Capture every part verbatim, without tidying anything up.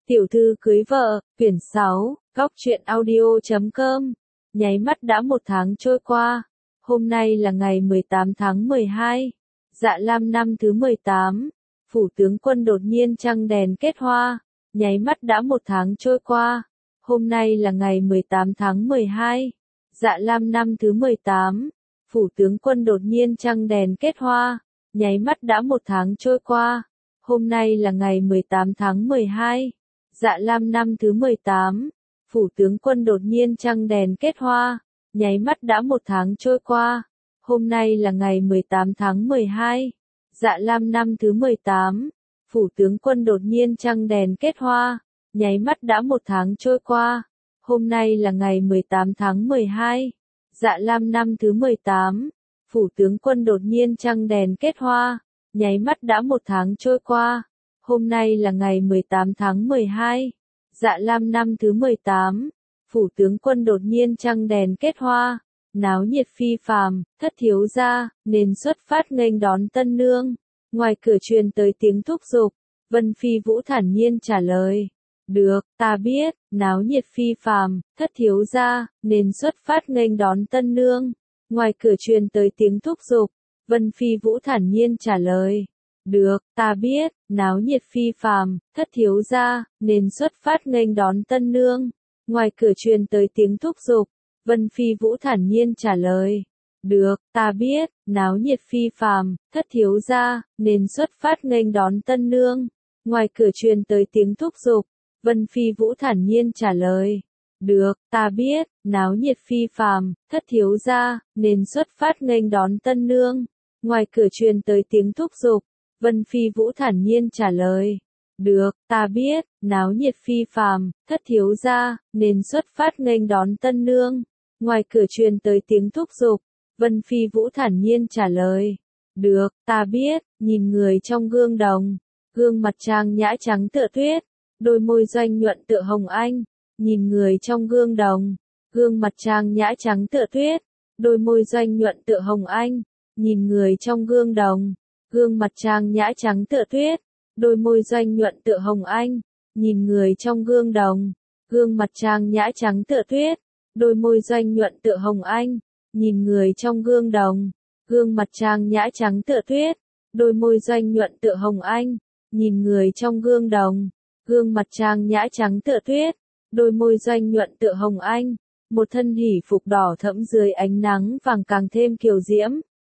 Tiểu thư cưới vợ, quyển sáu, góc truyện audio chấm com. Nháy mắt đã một tháng trôi qua. Hôm nay là ngày mười tám tháng mười hai. Dạ Lam năm thứ mười tám. Phủ tướng quân đột nhiên trăng đèn kết hoa. Nháy mắt đã một tháng trôi qua. Hôm nay là ngày mười tám tháng mười hai. Dạ Lam năm thứ mười tám. Phủ tướng quân đột nhiên trăng đèn kết hoa. Nháy mắt đã một tháng trôi qua. Hôm nay là ngày mười tám tháng mười hai. Dạ Lam năm thứ mười tám. Phủ tướng quân đột nhiên trăng đèn kết hoa. Nháy mắt đã một tháng trôi qua. Hôm nay là ngày mười tám tháng mười hai. Dạ Lam năm thứ mười tám. Phủ tướng quân đột nhiên trăng đèn kết hoa. Nháy mắt đã một tháng trôi qua. Hôm nay là ngày mười tám tháng mười hai. Dạ Lam năm thứ mười tám. Phủ tướng quân đột nhiên trăng đèn kết hoa. Nháy mắt đã một tháng trôi qua. Hôm nay là ngày mười tám tháng mười hai. Dạ Lam năm thứ mười tám. Phủ tướng quân đột nhiên trăng đèn kết hoa. Náo nhiệt phi phàm, thất thiếu gia, nên xuất phát nghênh đón tân nương. Ngoài cửa truyền tới tiếng thúc giục. Vân Phi Vũ thản nhiên trả lời. Được, ta biết, náo nhiệt phi phàm, thất thiếu gia, nên xuất phát nghênh đón tân nương. Ngoài cửa truyền tới tiếng thúc giục. Vân Phi Vũ thản nhiên trả lời. Được, ta biết, náo nhiệt phi phàm, thất thiếu gia, nên xuất phát nghênh đón tân nương. Ngoài cửa truyền tới tiếng thúc giục. Vân Phi Vũ thản nhiên trả lời. Được, ta biết, náo nhiệt phi phàm, thất thiếu gia, nên xuất phát nghênh đón tân nương. Ngoài cửa truyền tới tiếng thúc giục. Vân Phi Vũ thản nhiên trả lời. Được, ta biết, náo nhiệt phi phàm, thất thiếu gia, nên xuất phát nghênh đón tân nương. Ngoài cửa truyền tới tiếng thúc giục. Vân Phi Vũ thản nhiên trả lời. Được, ta biết, náo nhiệt phi phàm, thất thiếu gia, nên xuất phát nghênh đón tân nương. Ngoài cửa truyền tới tiếng thúc giục. Vân Phi Vũ thản nhiên trả lời. Được, ta biết, nhìn người trong gương đồng. Gương mặt trang nhã trắng tựa tuyết. Đôi môi doanh nhuận tựa hồng anh. Nhìn người trong gương đồng. Gương mặt trang nhã trắng tựa tuyết. Đôi môi doanh nhuận tựa hồng anh. Nhìn người trong gương đồng. Gương mặt trang nhã trắng tựa tuyết. Đôi môi doanh nhuận tựa hồng anh. Nhìn người trong gương đồng. Gương mặt trang nhã trắng tựa tuyết. Đôi môi doanh nhuận tựa hồng anh. Nhìn người trong gương đồng. Gương mặt trang nhã trắng tựa tuyết. Đôi môi doanh nhuận tựa hồng anh. Nhìn người trong gương đồng. Gương mặt trang nhã trắng tựa tuyết. Đôi môi doanh nhuận tựa hồng anh. Một thân hỉ phục đỏ thẫm dưới ánh nắng vàng càng thêm kiều diễm.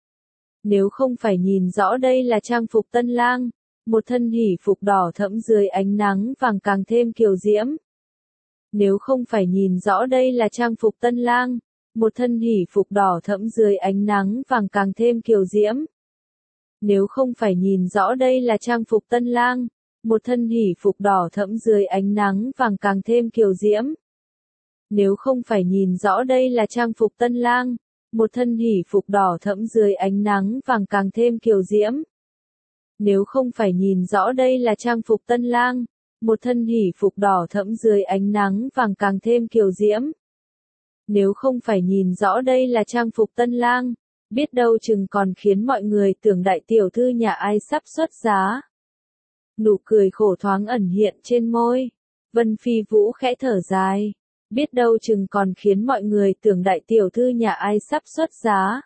Nếu không phải nhìn rõ đây là trang phục tân lang. Một thân hỉ phục đỏ thẫm dưới ánh nắng vàng càng thêm kiều diễm. Nếu không phải nhìn rõ đây là trang phục tân lang. Một thân hỉ phục đỏ thẫm dưới ánh nắng vàng càng thêm kiều diễm. Nếu không phải nhìn rõ đây là trang phục tân lang. Một thân hỉ phục đỏ thẫm dưới ánh nắng vàng càng thêm kiều diễm. Nếu không phải nhìn rõ đây là trang phục tân lang. Một thân hỉ phục đỏ thẫm dưới ánh nắng vàng càng thêm kiều diễm. Nếu không phải nhìn rõ đây là trang phục tân lang. Một thân hỉ phục đỏ thẫm dưới ánh nắng vàng càng thêm kiều diễm. Nếu không phải nhìn rõ đây là trang phục tân lang. Biết đâu chừng còn khiến mọi người tưởng đại tiểu thư nhà ai sắp xuất giá. Nụ cười khổ thoáng ẩn hiện trên môi. Vân Phi Vũ khẽ thở dài. Biết đâu chừng còn khiến mọi người tưởng đại tiểu thư nhà ai sắp xuất giá.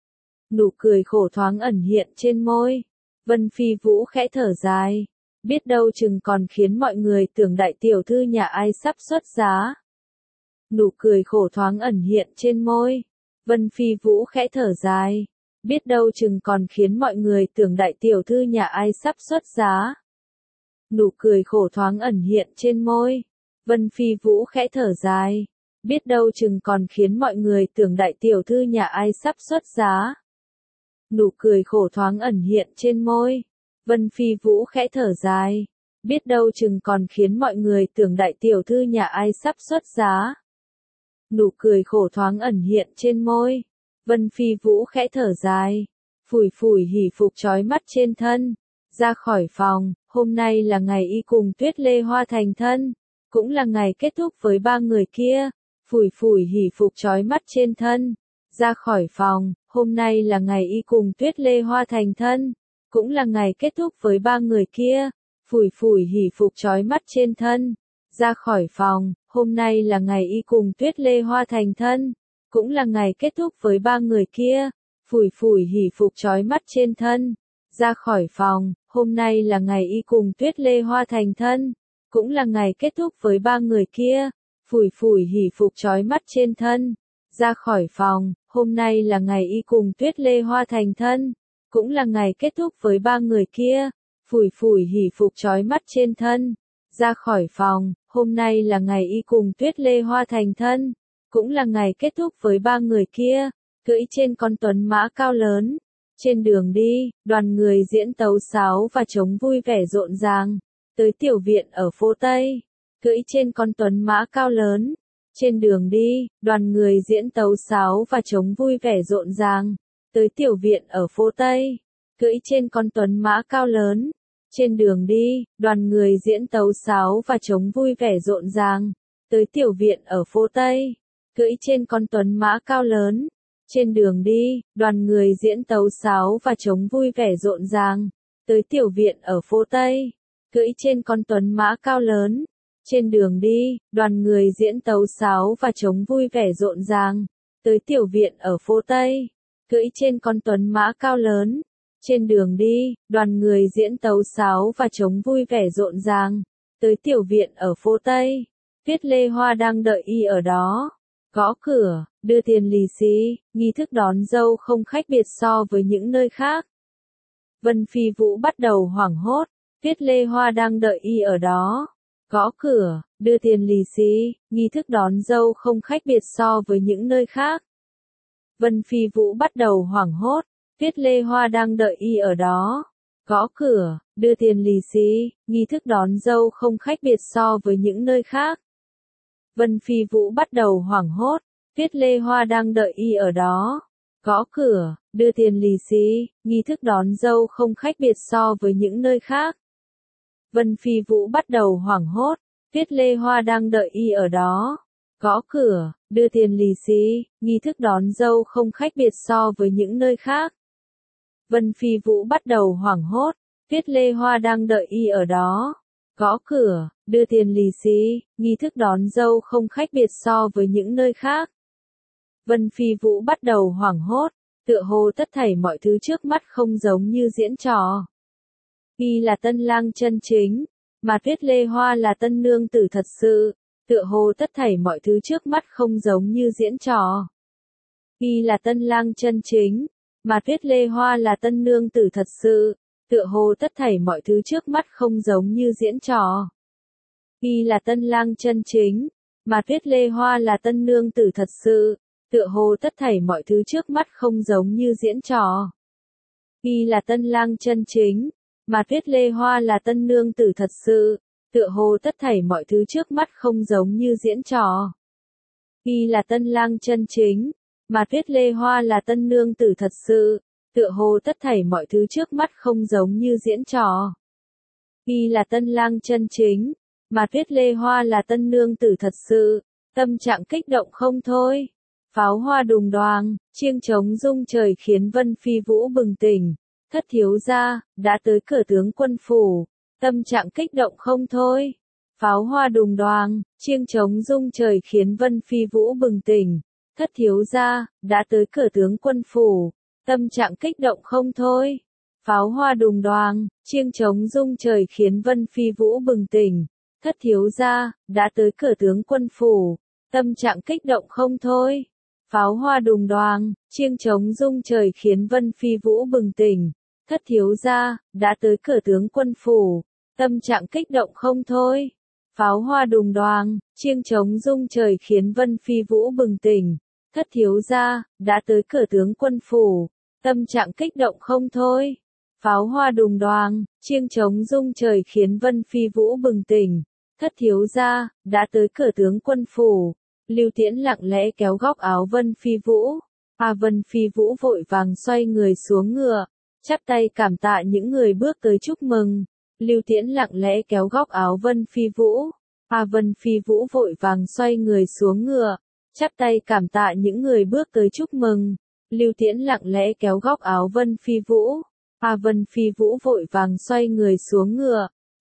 Nụ cười khổ thoáng ẩn hiện trên môi. Vân Phi Vũ khẽ thở dài. Biết đâu chừng còn khiến mọi người tưởng đại tiểu thư nhà ai sắp xuất giá. Nụ cười khổ thoáng ẩn hiện trên môi. Vân Phi Vũ khẽ thở dài. Biết đâu chừng còn khiến mọi người tưởng đại tiểu thư nhà ai sắp xuất giá. Nụ cười khổ thoáng ẩn hiện trên môi. Vân Phi Vũ khẽ thở dài. Biết đâu chừng còn khiến mọi người tưởng đại tiểu thư nhà ai sắp xuất giá. Nụ cười khổ thoáng ẩn hiện trên môi. Vân Phi Vũ khẽ thở dài. Biết đâu chừng còn khiến mọi người tưởng đại tiểu thư nhà ai sắp xuất giá. Nụ cười khổ thoáng ẩn hiện trên môi. Vân Phi Vũ khẽ thở dài. Phủi phủi hỉ phục chói mắt trên thân. Ra khỏi phòng, hôm nay là ngày y cùng Tuyết Lê Hoa thành thân. Cũng là ngày kết thúc với ba người kia. Phủi phủi hỉ phục chói mắt trên thân. Ra khỏi phòng, hôm nay là ngày y cùng Tuyết Lê Hoa thành thân. Cũng là ngày kết thúc với ba người kia. phủi phủi hỉ phục chói mắt trên thân, ra khỏi phòng. Hôm nay là ngày y cùng Tuyết Lê Hoa thành thân, cũng là ngày kết thúc với ba người kia. Phủi phủi hỉ phục chói mắt trên thân, ra khỏi phòng. Hôm nay là ngày y cùng Tuyết Lê Hoa thành thân, cũng là ngày kết thúc với ba người kia. Phủi phủi hỉ phục chói mắt trên thân, ra khỏi phòng. Hôm nay là ngày y cùng Tuyết Lê Hoa thành thân, cũng là ngày kết thúc với ba người kia. Phủi phủi hỉ phục chói mắt trên thân, ra khỏi phòng. Hôm nay là ngày y cùng Tuyết Lê Hoa thành thân, cũng là ngày kết thúc với ba người kia. Cưỡi trên con tuấn mã cao lớn, trên đường đi, đoàn người diễn tấu sáo và trống vui vẻ rộn ràng, tới tiểu viện ở phố Tây. Cưỡi trên con tuấn mã cao lớn, trên đường đi, đoàn người diễn tấu sáo và trống vui vẻ rộn ràng, tới tiểu viện ở phố Tây. Cưỡi trên con tuấn mã cao lớn, trên đường đi, đoàn người diễn tấu sáo và trống vui vẻ rộn ràng, tới tiểu viện ở phố Tây. Cưỡi trên con tuấn mã cao lớn, trên đường đi, đoàn người diễn tấu sáo và trống vui vẻ rộn ràng, tới tiểu viện ở phố Tây. Cưỡi trên con tuấn mã cao lớn, trên đường đi, đoàn người diễn tấu sáo và trống vui vẻ rộn ràng, tới tiểu viện ở phố Tây. Cưỡi trên con tuấn mã cao lớn, trên đường đi, đoàn người diễn tấu sáo và trống vui vẻ rộn ràng, tới tiểu viện ở phố Tây. Tuyết Lê Hoa đang đợi y ở đó, gõ cửa, đưa tiền lì xì. Nghi thức đón dâu không khác biệt so với những nơi khác. Vân Phi Vũ bắt đầu hoảng hốt, Tuyết Lê Hoa đang đợi y ở đó, gõ cửa, đưa tiền lì xì. Nghi thức đón dâu không khác biệt so với những nơi khác. Vân Phi Vũ bắt đầu hoảng hốt, Tuyết Lê Hoa đang đợi y ở đó, gõ cửa, đưa tiền lì xì. Nghi thức đón dâu không khác biệt so với những nơi khác. Vân Phi Vũ bắt đầu hoảng hốt, Tuyết Lê Hoa đang đợi y ở đó, gõ cửa, đưa tiền lì xì. Nghi thức đón dâu không khác biệt so với những nơi khác. Vân Phi Vũ bắt đầu hoảng hốt, Tuyết Lê Hoa đang đợi y ở đó, gõ cửa, đưa tiền lì xì. Nghi thức đón dâu không khác biệt so với những nơi khác. Vân Phi Vũ bắt đầu hoảng hốt, Tuyết Lê Hoa đang đợi y ở đó, gõ cửa, đưa tiền lì xì. Nghi thức đón dâu không khác biệt so với những nơi khác. Vân Phi Vũ bắt đầu hoảng hốt, tựa hồ tất thảy mọi thứ trước mắt không giống như diễn trò. Y là tân lang chân chính, mà Tuyết Lê Hoa là tân nương tử thật sự, tựa hồ tất thảy mọi thứ trước mắt không giống như diễn trò. Y là tân lang chân chính, mà Tuyết Lê Hoa là tân nương tử thật sự, tựa hồ tất thảy mọi thứ trước mắt không giống như diễn trò. Y là tân lang chân chính, mà Tuyết Lê Hoa là tân nương tử thật sự, tựa hồ tất thảy mọi thứ trước mắt không giống như diễn trò. Y là tân lang chân chính, mà Tuyết Lê Hoa là tân nương tử thật sự, tựa hồ tất thảy mọi thứ trước mắt không giống như diễn trò. Y là tân lang chân chính, mà Tuyết Lê Hoa là tân nương tử thật sự, tựa hồ tất thảy mọi thứ trước mắt không giống như diễn trò. Y là tân lang chân chính, mà Tuyết Lê Hoa là tân nương tử thật sự, tâm trạng kích động không thôi. Pháo hoa đùng đoàng, chiêng trống rung trời khiến Vân Phi Vũ bừng tỉnh. Thất thiếu gia, đã tới cửa tướng quân phủ, tâm trạng kích động không thôi. Pháo hoa đùng đoàng, chiêng trống rung trời khiến Vân Phi Vũ bừng tỉnh. Thất thiếu gia, đã tới cửa tướng quân phủ, tâm trạng kích động không thôi. Pháo hoa đùng đoàng, chiêng trống rung trời khiến Vân Phi Vũ bừng tỉnh. Thất thiếu gia, đã tới cửa tướng quân phủ, tâm trạng kích động không thôi. Pháo hoa đùng đoàng, chiêng trống rung trời khiến Vân Phi Vũ bừng tỉnh. Thất thiếu gia, đã tới cửa tướng quân phủ, tâm trạng kích động không thôi. Pháo hoa đùng đoàng, chiêng trống rung trời khiến Vân Phi Vũ bừng tỉnh. Thất thiếu gia, đã tới cửa tướng quân phủ, tâm trạng kích động không thôi. Pháo hoa đùng đoàng, chiêng trống rung trời khiến Vân Phi Vũ bừng tỉnh. Thất thiếu gia, đã tới cửa tướng quân phủ. Lưu Tiễn lặng lẽ kéo góc áo Vân Phi Vũ. À Vân Phi Vũ vội vàng xoay người xuống ngựa, chắp tay cảm tạ những người bước tới chúc mừng. Lưu Tiễn lặng lẽ kéo góc áo Vân Phi Vũ. À Vân Phi Vũ vội vàng xoay người xuống ngựa, chắp tay cảm tạ những người bước tới chúc mừng. Lưu Tiễn lặng lẽ kéo góc áo Vân Phi Vũ. À Vân Phi Vũ vội vàng xoay người xuống ngựa,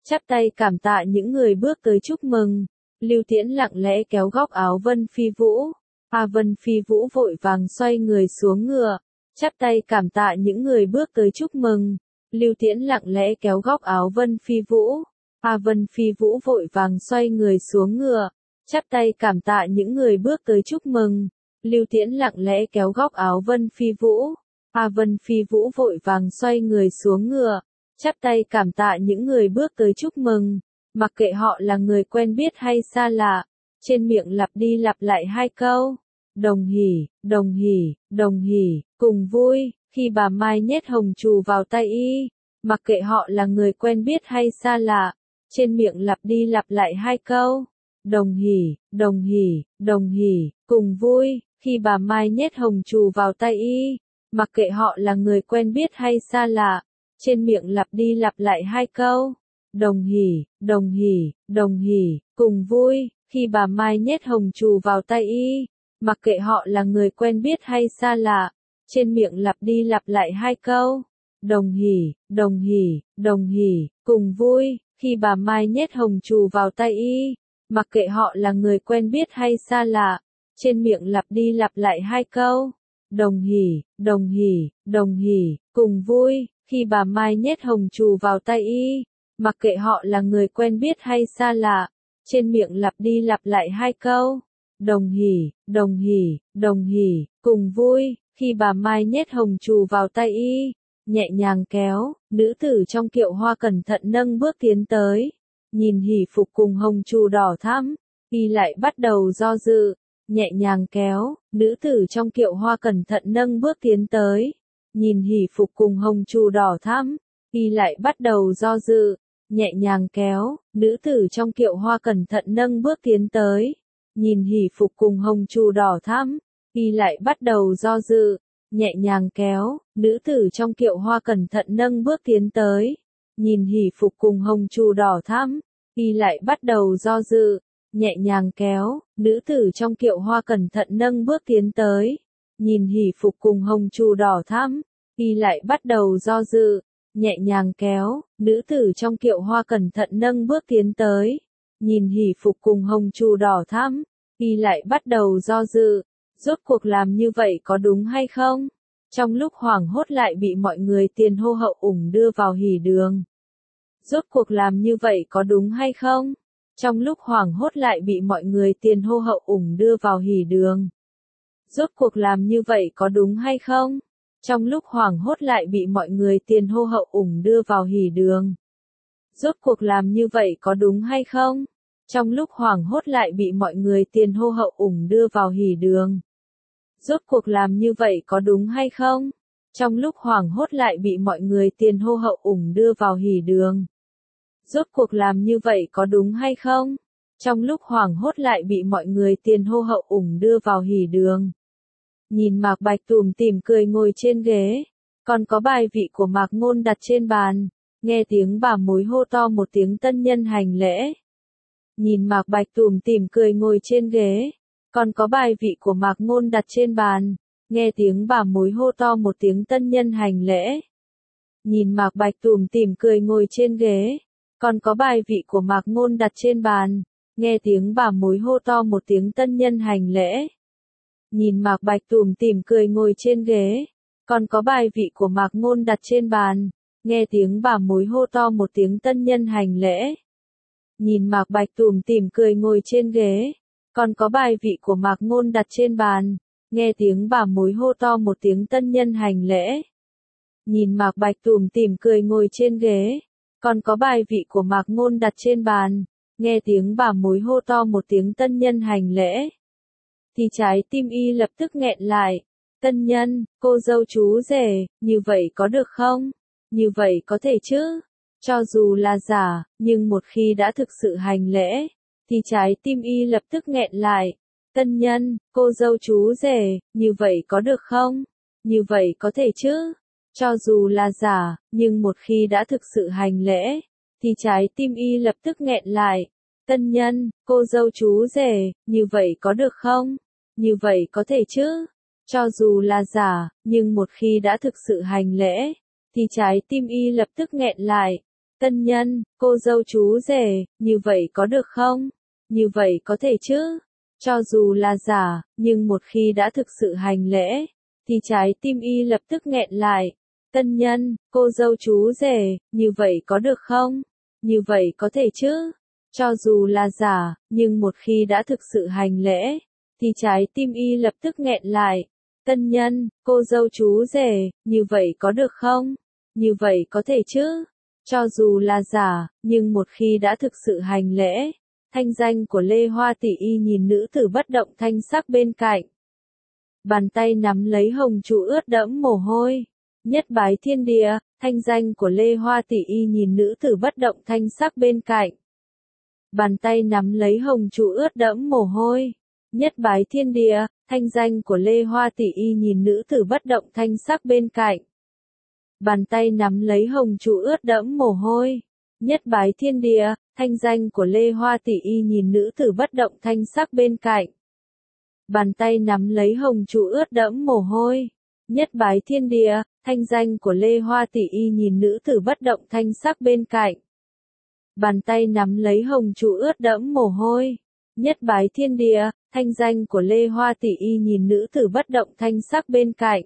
chắp tay cảm tạ những người bước tới chúc mừng. Lưu Tiễn lặng lẽ kéo góc áo Vân Phi Vũ. A Vân Phi Vũ vội vàng xoay người xuống ngựa, chắp tay cảm tạ những người bước tới chúc mừng. Lưu Tiễn lặng lẽ kéo góc áo Vân Phi Vũ. A Vân Phi Vũ vội vàng xoay người xuống ngựa, chắp tay cảm tạ những người bước tới chúc mừng. Lưu Tiễn lặng lẽ kéo góc áo Vân Phi Vũ. A Vân Phi Vũ vội vàng xoay người xuống ngựa, chắp tay cảm tạ những người bước tới chúc mừng. Mặc kệ họ là người quen biết hay xa lạ, trên miệng lặp đi lặp lại hai câu. Đồng hỉ, đồng hỉ, đồng hỉ, cùng vui, khi bà Mai nhét hồng trù vào tay y. Mặc kệ họ là người quen biết hay xa lạ, trên miệng lặp đi lặp lại hai câu. Đồng hỉ, đồng hỉ, đồng hỉ, cùng vui, khi bà Mai nhét hồng trù vào tay y. Mặc kệ họ là người quen biết hay xa lạ, trên miệng lặp đi lặp lại hai câu. Đồng hỉ, đồng hỉ, đồng hỉ, cùng vui, khi bà Mai nhét hồng trù vào tay y. Mặc kệ họ là người quen biết hay xa lạ, trên miệng lặp đi lặp lại hai câu. Đồng hỉ, đồng hỉ, đồng hỉ, cùng vui, khi bà Mai nhét hồng trù vào tay y. Mặc kệ họ là người quen biết hay xa lạ, trên miệng lặp đi lặp lại hai câu. Đồng hỉ, đồng hỉ, đồng hỉ, cùng vui, khi bà Mai nhét hồng trù vào tay y. Mặc kệ họ là người quen biết hay xa lạ, trên miệng lặp đi lặp lại hai câu. Đồng hỉ, đồng hỉ, đồng hỉ, cùng vui, khi bà Mai nhét hồng trù vào tay y. Nhẹ nhàng kéo, nữ tử trong kiệu hoa cẩn thận nâng bước tiến tới. Nhìn hỉ phục cùng hồng trù đỏ thắm, y lại bắt đầu do dự. Nhẹ nhàng kéo, nữ tử trong kiệu hoa cẩn thận nâng bước tiến tới. Nhìn hỉ phục cùng hồng trù đỏ thắm, y lại bắt đầu do dự. Nhẹ nhàng kéo, nữ tử trong kiệu hoa cẩn thận nâng bước tiến tới. Nhìn hỉ phục cùng hồng trù đỏ thắm, y lại bắt đầu do dự. Nhẹ nhàng kéo, nữ tử trong kiệu hoa cẩn thận nâng bước tiến tới. Nhìn hỉ phục cùng hồng trù đỏ thắm, y lại bắt đầu do dự. Nhẹ nhàng kéo, nữ tử trong kiệu hoa cẩn thận nâng bước tiến tới. Nhìn hỉ phục cùng hồng trù đỏ thắm, y lại bắt đầu do dự. Nhẹ nhàng kéo, nữ tử trong kiệu hoa cẩn thận nâng bước tiến tới. Nhìn hỉ phục cùng hồng trù đỏ thắm, y lại bắt đầu do dự. Rốt cuộc làm như vậy có đúng hay không? Trong lúc hoảng hốt lại bị mọi người tiền hô hậu ủng đưa vào hỉ đường. Rốt cuộc làm như vậy có đúng hay không? Trong lúc hoảng hốt lại bị mọi người tiền hô hậu ủng đưa vào hỉ đường. Rốt cuộc làm như vậy có đúng hay không? Trong lúc hoảng hốt lại bị mọi người tiền hô hậu ủng đưa vào hỉ đường. Rốt cuộc làm như vậy có đúng hay không? Trong lúc hoảng hốt lại bị mọi người tiền hô hậu ủng đưa vào hỉ đường. Rốt cuộc làm như vậy có đúng hay không? Trong lúc hoảng hốt lại bị mọi người tiền hô hậu ủng đưa vào hỉ đường. Rốt cuộc làm như vậy có đúng hay không? Trong lúc hoảng hốt lại bị mọi người tiền hô hậu ủng đưa vào hỉ đường. Nhìn Mạc Bạch tủm tỉm cười ngồi trên ghế, còn có bài vị của Mạc Ngôn đặt trên bàn. Nghe tiếng bà mối hô to một tiếng tân nhân hành lễ. Nhìn Mạc Bạch tủm tỉm cười ngồi trên ghế, còn có bài vị của Mạc Ngôn đặt trên bàn. Nghe tiếng bà mối hô to một tiếng tân nhân hành lễ. Nhìn Mạc Bạch tủm tỉm cười ngồi trên ghế, còn có bài vị của Mạc Ngôn đặt trên bàn. Nghe tiếng bà mối hô to một tiếng tân nhân hành lễ. Nhìn Mạc Bạch tủm tỉm cười ngồi trên ghế, còn có bài vị của Mạc Ngôn đặt trên bàn. Nghe tiếng bà mối hô to một tiếng tân nhân hành lễ. Nhìn Mạc Bạch tủm tỉm cười ngồi trên ghế, còn có bài vị của Mạc Ngôn đặt trên bàn. Nghe tiếng bà mối hô to một tiếng tân nhân hành lễ. Nhìn Mạc Bạch tủm tỉm cười ngồi trên ghế, còn có bài vị của Mạc Ngôn đặt trên bàn. Nghe tiếng bà mối hô to một tiếng tân nhân hành lễ. Thì trái tim y lập tức nghẹn lại. Tân nhân, cô dâu chú rể, như vậy có được không? Như vậy có thể chứ? Cho dù là giả, nhưng một khi đã thực sự hành lễ, thì trái tim y lập tức nghẹn lại. Tân nhân, cô dâu chú rể, như vậy có được không? Như vậy có thể chứ? Cho dù là giả, nhưng một khi đã thực sự hành lễ, thì trái tim y lập tức nghẹn lại. Tân nhân, cô dâu chú rể, như vậy có được không? Như vậy có thể chứ? Cho dù là giả, nhưng một khi đã thực sự hành lễ, thì trái tim y lập tức nghẹn lại. Tân nhân, cô dâu chú rể, như vậy có được không? Như vậy có thể chứ? Cho dù là giả, nhưng một khi đã thực sự hành lễ, thì trái tim y lập tức nghẹn lại. Tân nhân, cô dâu chú rể, như vậy có được không? Như vậy có thể chứ? Cho dù là giả, nhưng một khi đã thực sự hành lễ, thì trái tim y lập tức nghẹn lại. Tân nhân, cô dâu chú rể, như vậy có được không? Như vậy có thể chứ? Cho dù là giả, nhưng một khi đã thực sự hành lễ, thanh danh của Lê Hoa tỷ y nhìn nữ tử bất động thanh sắc bên cạnh. Bàn tay nắm lấy hồng trụ ướt đẫm mồ hôi. Nhất bái thiên địa, thanh danh của Lê Hoa tỷ y nhìn nữ tử bất động thanh sắc bên cạnh. Bàn tay nắm lấy hồng trụ ướt đẫm mồ hôi. Nhất bái thiên địa, thanh danh của Lê Hoa tỷ y nhìn nữ tử bất động thanh sắc bên cạnh. Bàn tay nắm lấy hồng trụ ướt đẫm mồ hôi. Nhất bái thiên địa, thanh danh của Lê Hoa tỷ y nhìn nữ tử bất động thanh sắc bên cạnh. Bàn tay nắm lấy hồng trụ ướt đẫm mồ hôi. Nhất bái thiên địa, thanh danh của Lê Hoa tỷ y nhìn nữ tử bất động thanh sắc bên cạnh. Bàn tay nắm lấy hồng trụ ướt đẫm mồ hôi. Nhất bái thiên địa, thanh danh của Lê Hoa tỷ y nhìn nữ tử bất động thanh sắc bên cạnh.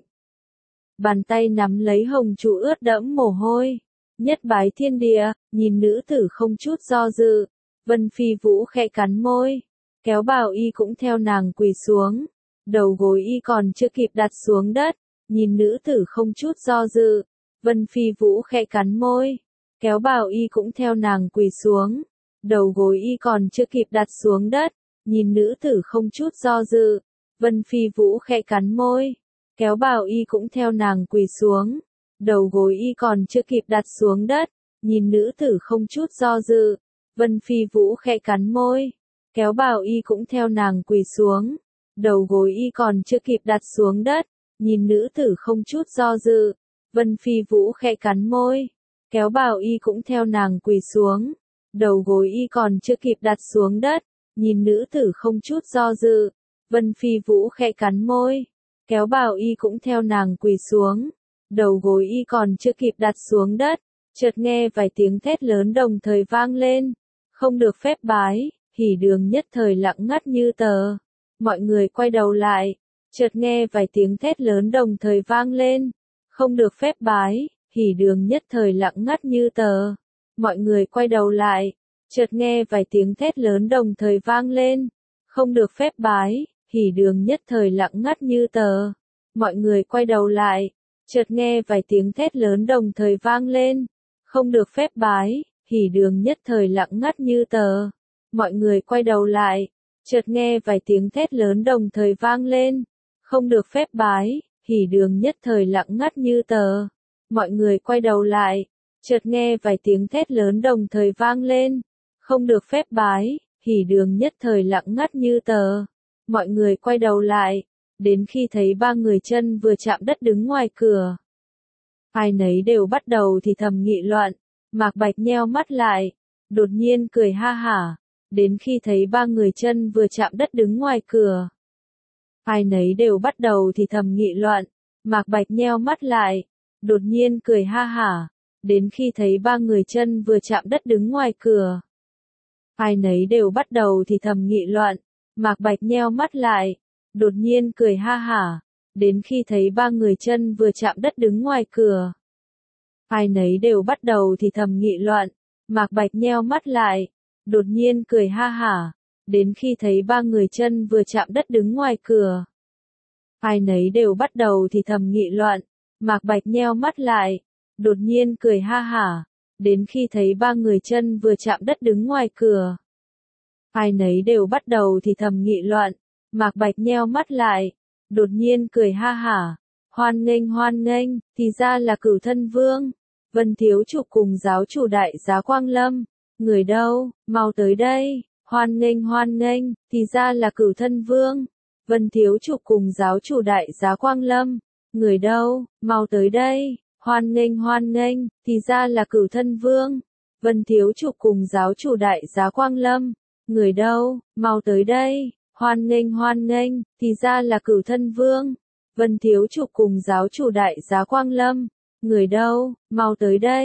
Bàn tay nắm lấy hồng trụ ướt đẫm mồ hôi. Nhất bái thiên địa, nhìn nữ tử không chút do dự. Vân Phi Vũ khẽ cắn môi, kéo bào y cũng theo nàng quỳ xuống. Đầu gối y còn chưa kịp đặt xuống đất, nhìn nữ tử không chút do dự. Vân Phi Vũ khẽ cắn môi, kéo bào y cũng theo nàng quỳ xuống. Đầu gối y còn chưa kịp đặt xuống đất, nhìn nữ tử không chút do dự. Vân Phi Vũ khẽ cắn môi, kéo bào y cũng theo nàng quỳ xuống. Đầu gối y còn chưa kịp đặt xuống đất, nhìn nữ tử không chút do dự. Vân Phi Vũ khẽ cắn môi, kéo bào y cũng theo nàng quỳ xuống. Đầu gối y còn chưa kịp đặt xuống đất, nhìn nữ tử không chút do dự. Vân Phi Vũ khẽ cắn môi, kéo bào y cũng theo nàng quỳ xuống. Đầu gối y còn chưa kịp đặt xuống đất, nhìn nữ tử không chút do dự. Vân Phi Vũ khẽ cắn môi, kéo bào y cũng theo nàng quỳ xuống. Đầu gối y còn chưa kịp đặt xuống đất, chợt nghe vài tiếng thét lớn đồng thời vang lên. Không được phép bái, hỉ đường nhất thời lặng ngắt như tờ. Mọi người quay đầu lại, chợt nghe vài tiếng thét lớn đồng thời vang lên. Không được phép bái, hỉ đường nhất thời lặng ngắt như tờ. Mọi người quay đầu lại, chợt nghe vài tiếng thét lớn đồng thời vang lên. Không được phép bái, hỉ đường nhất thời lặng ngắt như tờ. Mọi người quay đầu lại, chợt nghe vài tiếng thét lớn đồng thời vang lên. Không được phép bái, hỉ đường nhất thời lặng ngắt như tờ. Mọi người quay đầu lại, chợt nghe vài tiếng thét lớn đồng thời vang lên. Không được phép bái, hỉ đường nhất thời lặng ngắt như tờ. Mọi người quay đầu lại, chợt nghe vài tiếng thét lớn đồng thời vang lên. Không được phép bái, hỉ đường nhất thời lặng ngắt như tờ. Mọi người quay đầu lại, đến khi thấy ba người chân vừa chạm đất đứng ngoài cửa. Ai nấy đều bắt đầu thì thầm nghị luận. Mạc Bạch nheo mắt lại, đột nhiên cười ha hả. Đến khi thấy ba người chân vừa chạm đất đứng ngoài cửa. Ai nấy đều bắt đầu thì thầm nghị luận. Mạc Bạch nheo mắt lại, đột nhiên cười ha hả. Đến khi thấy ba người chân vừa chạm đất đứng ngoài cửa. Ai nấy đều bắt đầu thì thầm nghị luận. Mạc Bạch nheo mắt lại, đột nhiên cười ha hả. Đến khi thấy ba người chân vừa chạm đất đứng ngoài cửa. Ai nấy đều bắt đầu thì thầm nghị luận. Mạc Bạch nheo mắt lại, đột nhiên cười ha hả. Đến khi thấy ba người chân vừa chạm đất đứng ngoài cửa. Ai nấy đều bắt đầu thì thầm nghị luận. Mạc Bạch nheo mắt lại, đột nhiên cười ha hả. Đến khi thấy ba người chân vừa chạm đất đứng ngoài cửa. Ai nấy đều bắt đầu thì thầm nghị luận. Mạc Bạch nheo mắt lại, đột nhiên cười ha hả. Hoan nghênh hoan nghênh, thì ra là Cửu Thân Vương. Vân Thiếu Chủ cùng giáo chủ đại giá Quang Lâm. Người đâu, mau tới đây. Hoan nghênh hoan nghênh, thì ra là Cửu Thân Vương. Vân Thiếu Chủ cùng giáo chủ đại giá Quang Lâm. Người đâu, mau tới đây. Hoan nghênh hoan nghênh, thì ra là Cửu Thân Vương. Vân Thiếu Chủ cùng giáo chủ đại giá Quang Lâm. Người đâu, mau tới đây. Hoan nghênh hoan nghênh, thì ra là Cửu Thân Vương. Vân Thiếu Chủ cùng giáo chủ đại giá Quang Lâm. Người đâu, mau tới đây.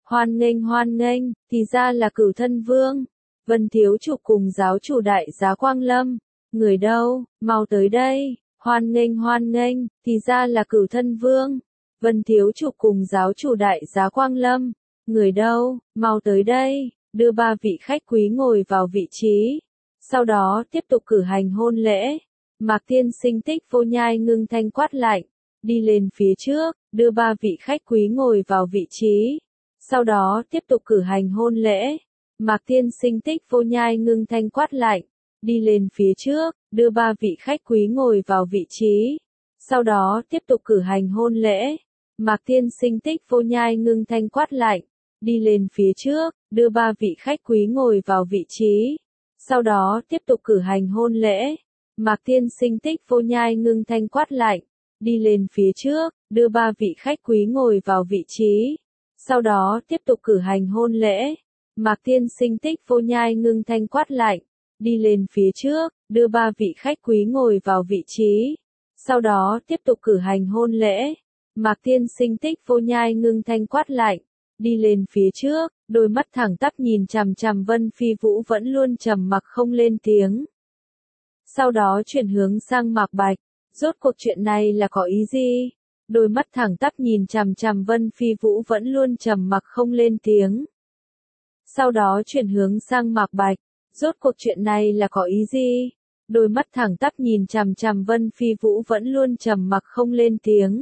Hoan nghênh hoan nghênh, thì ra là Cửu Thân Vương. Vân thiếu chủ cùng giáo chủ đại giá Quang Lâm. Người đâu, mau tới đây. Hoan nghênh hoan nghênh, thì ra là Cửu Thân Vương. Vân thiếu chủ cùng giáo chủ đại giá Quang Lâm. Người đâu, mau tới đây. Đưa ba vị khách quý ngồi vào vị trí. Sau đó tiếp tục cử hành hôn lễ. Mạc Tiên Sinh Tích Vô Nhai ngưng thanh quát lạnh. Đi lên phía trước, đưa ba vị khách quý ngồi vào vị trí. Sau đó tiếp tục cử hành hôn lễ. Mạc Tiên Sinh Tích Vô Nhai ngưng thanh quát lạnh. Đi lên phía trước, đưa ba vị khách quý ngồi vào vị trí. Sau đó tiếp tục cử hành hôn lễ. Mạc Tiên Sinh Tích Vô Nhai ngưng thanh quát lạnh. Đi lên phía trước, đưa ba vị khách quý ngồi vào vị trí. Sau đó tiếp tục cử hành hôn lễ. Mạc Tiên Sinh Tích Vô Nhai ngưng thanh quát lạnh. Đi lên phía trước, đưa ba vị khách quý ngồi vào vị trí. Sau đó tiếp tục cử hành hôn lễ. Mạc Tiên Sinh Tích Vô Nhai ngưng thanh quát lạnh. Đi lên phía trước, đưa ba vị khách quý ngồi vào vị trí. Sau đó tiếp tục cử hành hôn lễ. Mạc Tiên Sinh Tích Vô Nhai ngưng thanh quát lạnh. Đi lên phía trước, đôi mắt thẳng tắp nhìn chằm chằm Vân Phi Vũ vẫn luôn trầm mặc không lên tiếng. Sau đó chuyển hướng sang Mạc Bạch. Rốt cuộc chuyện này là có ý gì? Đôi mắt thẳng tắp nhìn chằm chằm Vân Phi Vũ vẫn luôn trầm mặc không lên tiếng. Sau đó chuyển hướng sang Mạc Bạch. Rốt cuộc chuyện này là có ý gì? Đôi mắt thẳng tắp nhìn chằm chằm Vân Phi Vũ vẫn luôn trầm mặc không lên tiếng.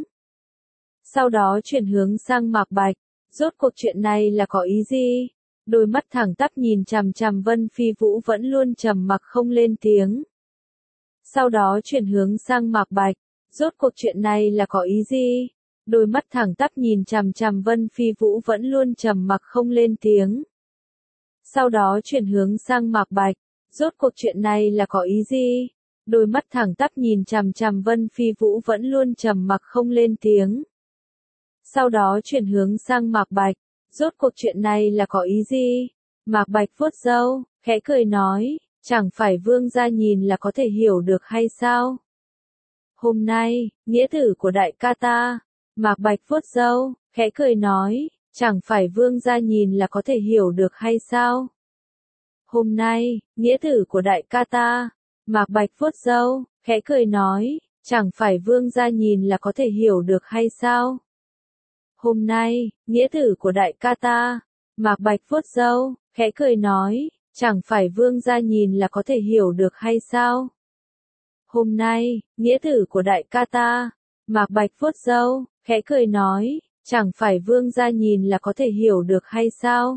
Sau đó chuyển hướng sang Mạc Bạch. Rốt cuộc chuyện này là có ý gì? Đôi mắt thẳng tắp nhìn chằm chằm Vân Phi Vũ vẫn luôn trầm mặc không lên tiếng. Sau đó chuyển hướng sang Mạc Bạch. Rốt cuộc chuyện này là có ý gì? Đôi mắt thẳng tắp nhìn chằm chằm Vân Phi Vũ vẫn luôn trầm mặc không lên tiếng. Sau đó chuyển hướng sang Mạc Bạch. Rốt cuộc chuyện này là có ý gì? Đôi mắt thẳng tắp nhìn chằm chằm Vân Phi Vũ vẫn luôn trầm mặc không lên tiếng. Sau đó chuyển hướng sang Mạc Bạch. Rốt cuộc chuyện này là có ý gì? Mạc Bạch vuốt râu, khẽ cười nói, chẳng phải vương gia nhìn là có thể hiểu được hay sao? Hôm nay, nghĩa tử của đại ca ta. Mạc Bạch vuốt râu, khẽ cười nói, chẳng phải vương gia nhìn là có thể hiểu được hay sao? Hôm nay, nghĩa tử của đại ca ta. Mạc Bạch vuốt râu, khẽ cười nói, chẳng phải vương gia nhìn là có thể hiểu được hay sao? Hôm nay, nghĩa tử của đại ca ta. Mạc Bạch vuốt râu, khẽ cười nói, chẳng phải vương gia nhìn là có thể hiểu được hay sao? Hôm nay, nghĩa tử của đại ca ta. Mạc Bạch vuốt râu, khẽ cười nói, chẳng phải vương gia nhìn là có thể hiểu được hay sao?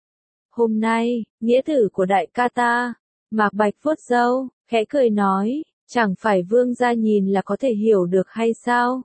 Hôm nay, nghĩa tử của đại ca ta. Mạc Bạch vuốt râu, khẽ cười nói, chẳng phải vương gia nhìn là có thể hiểu được hay sao?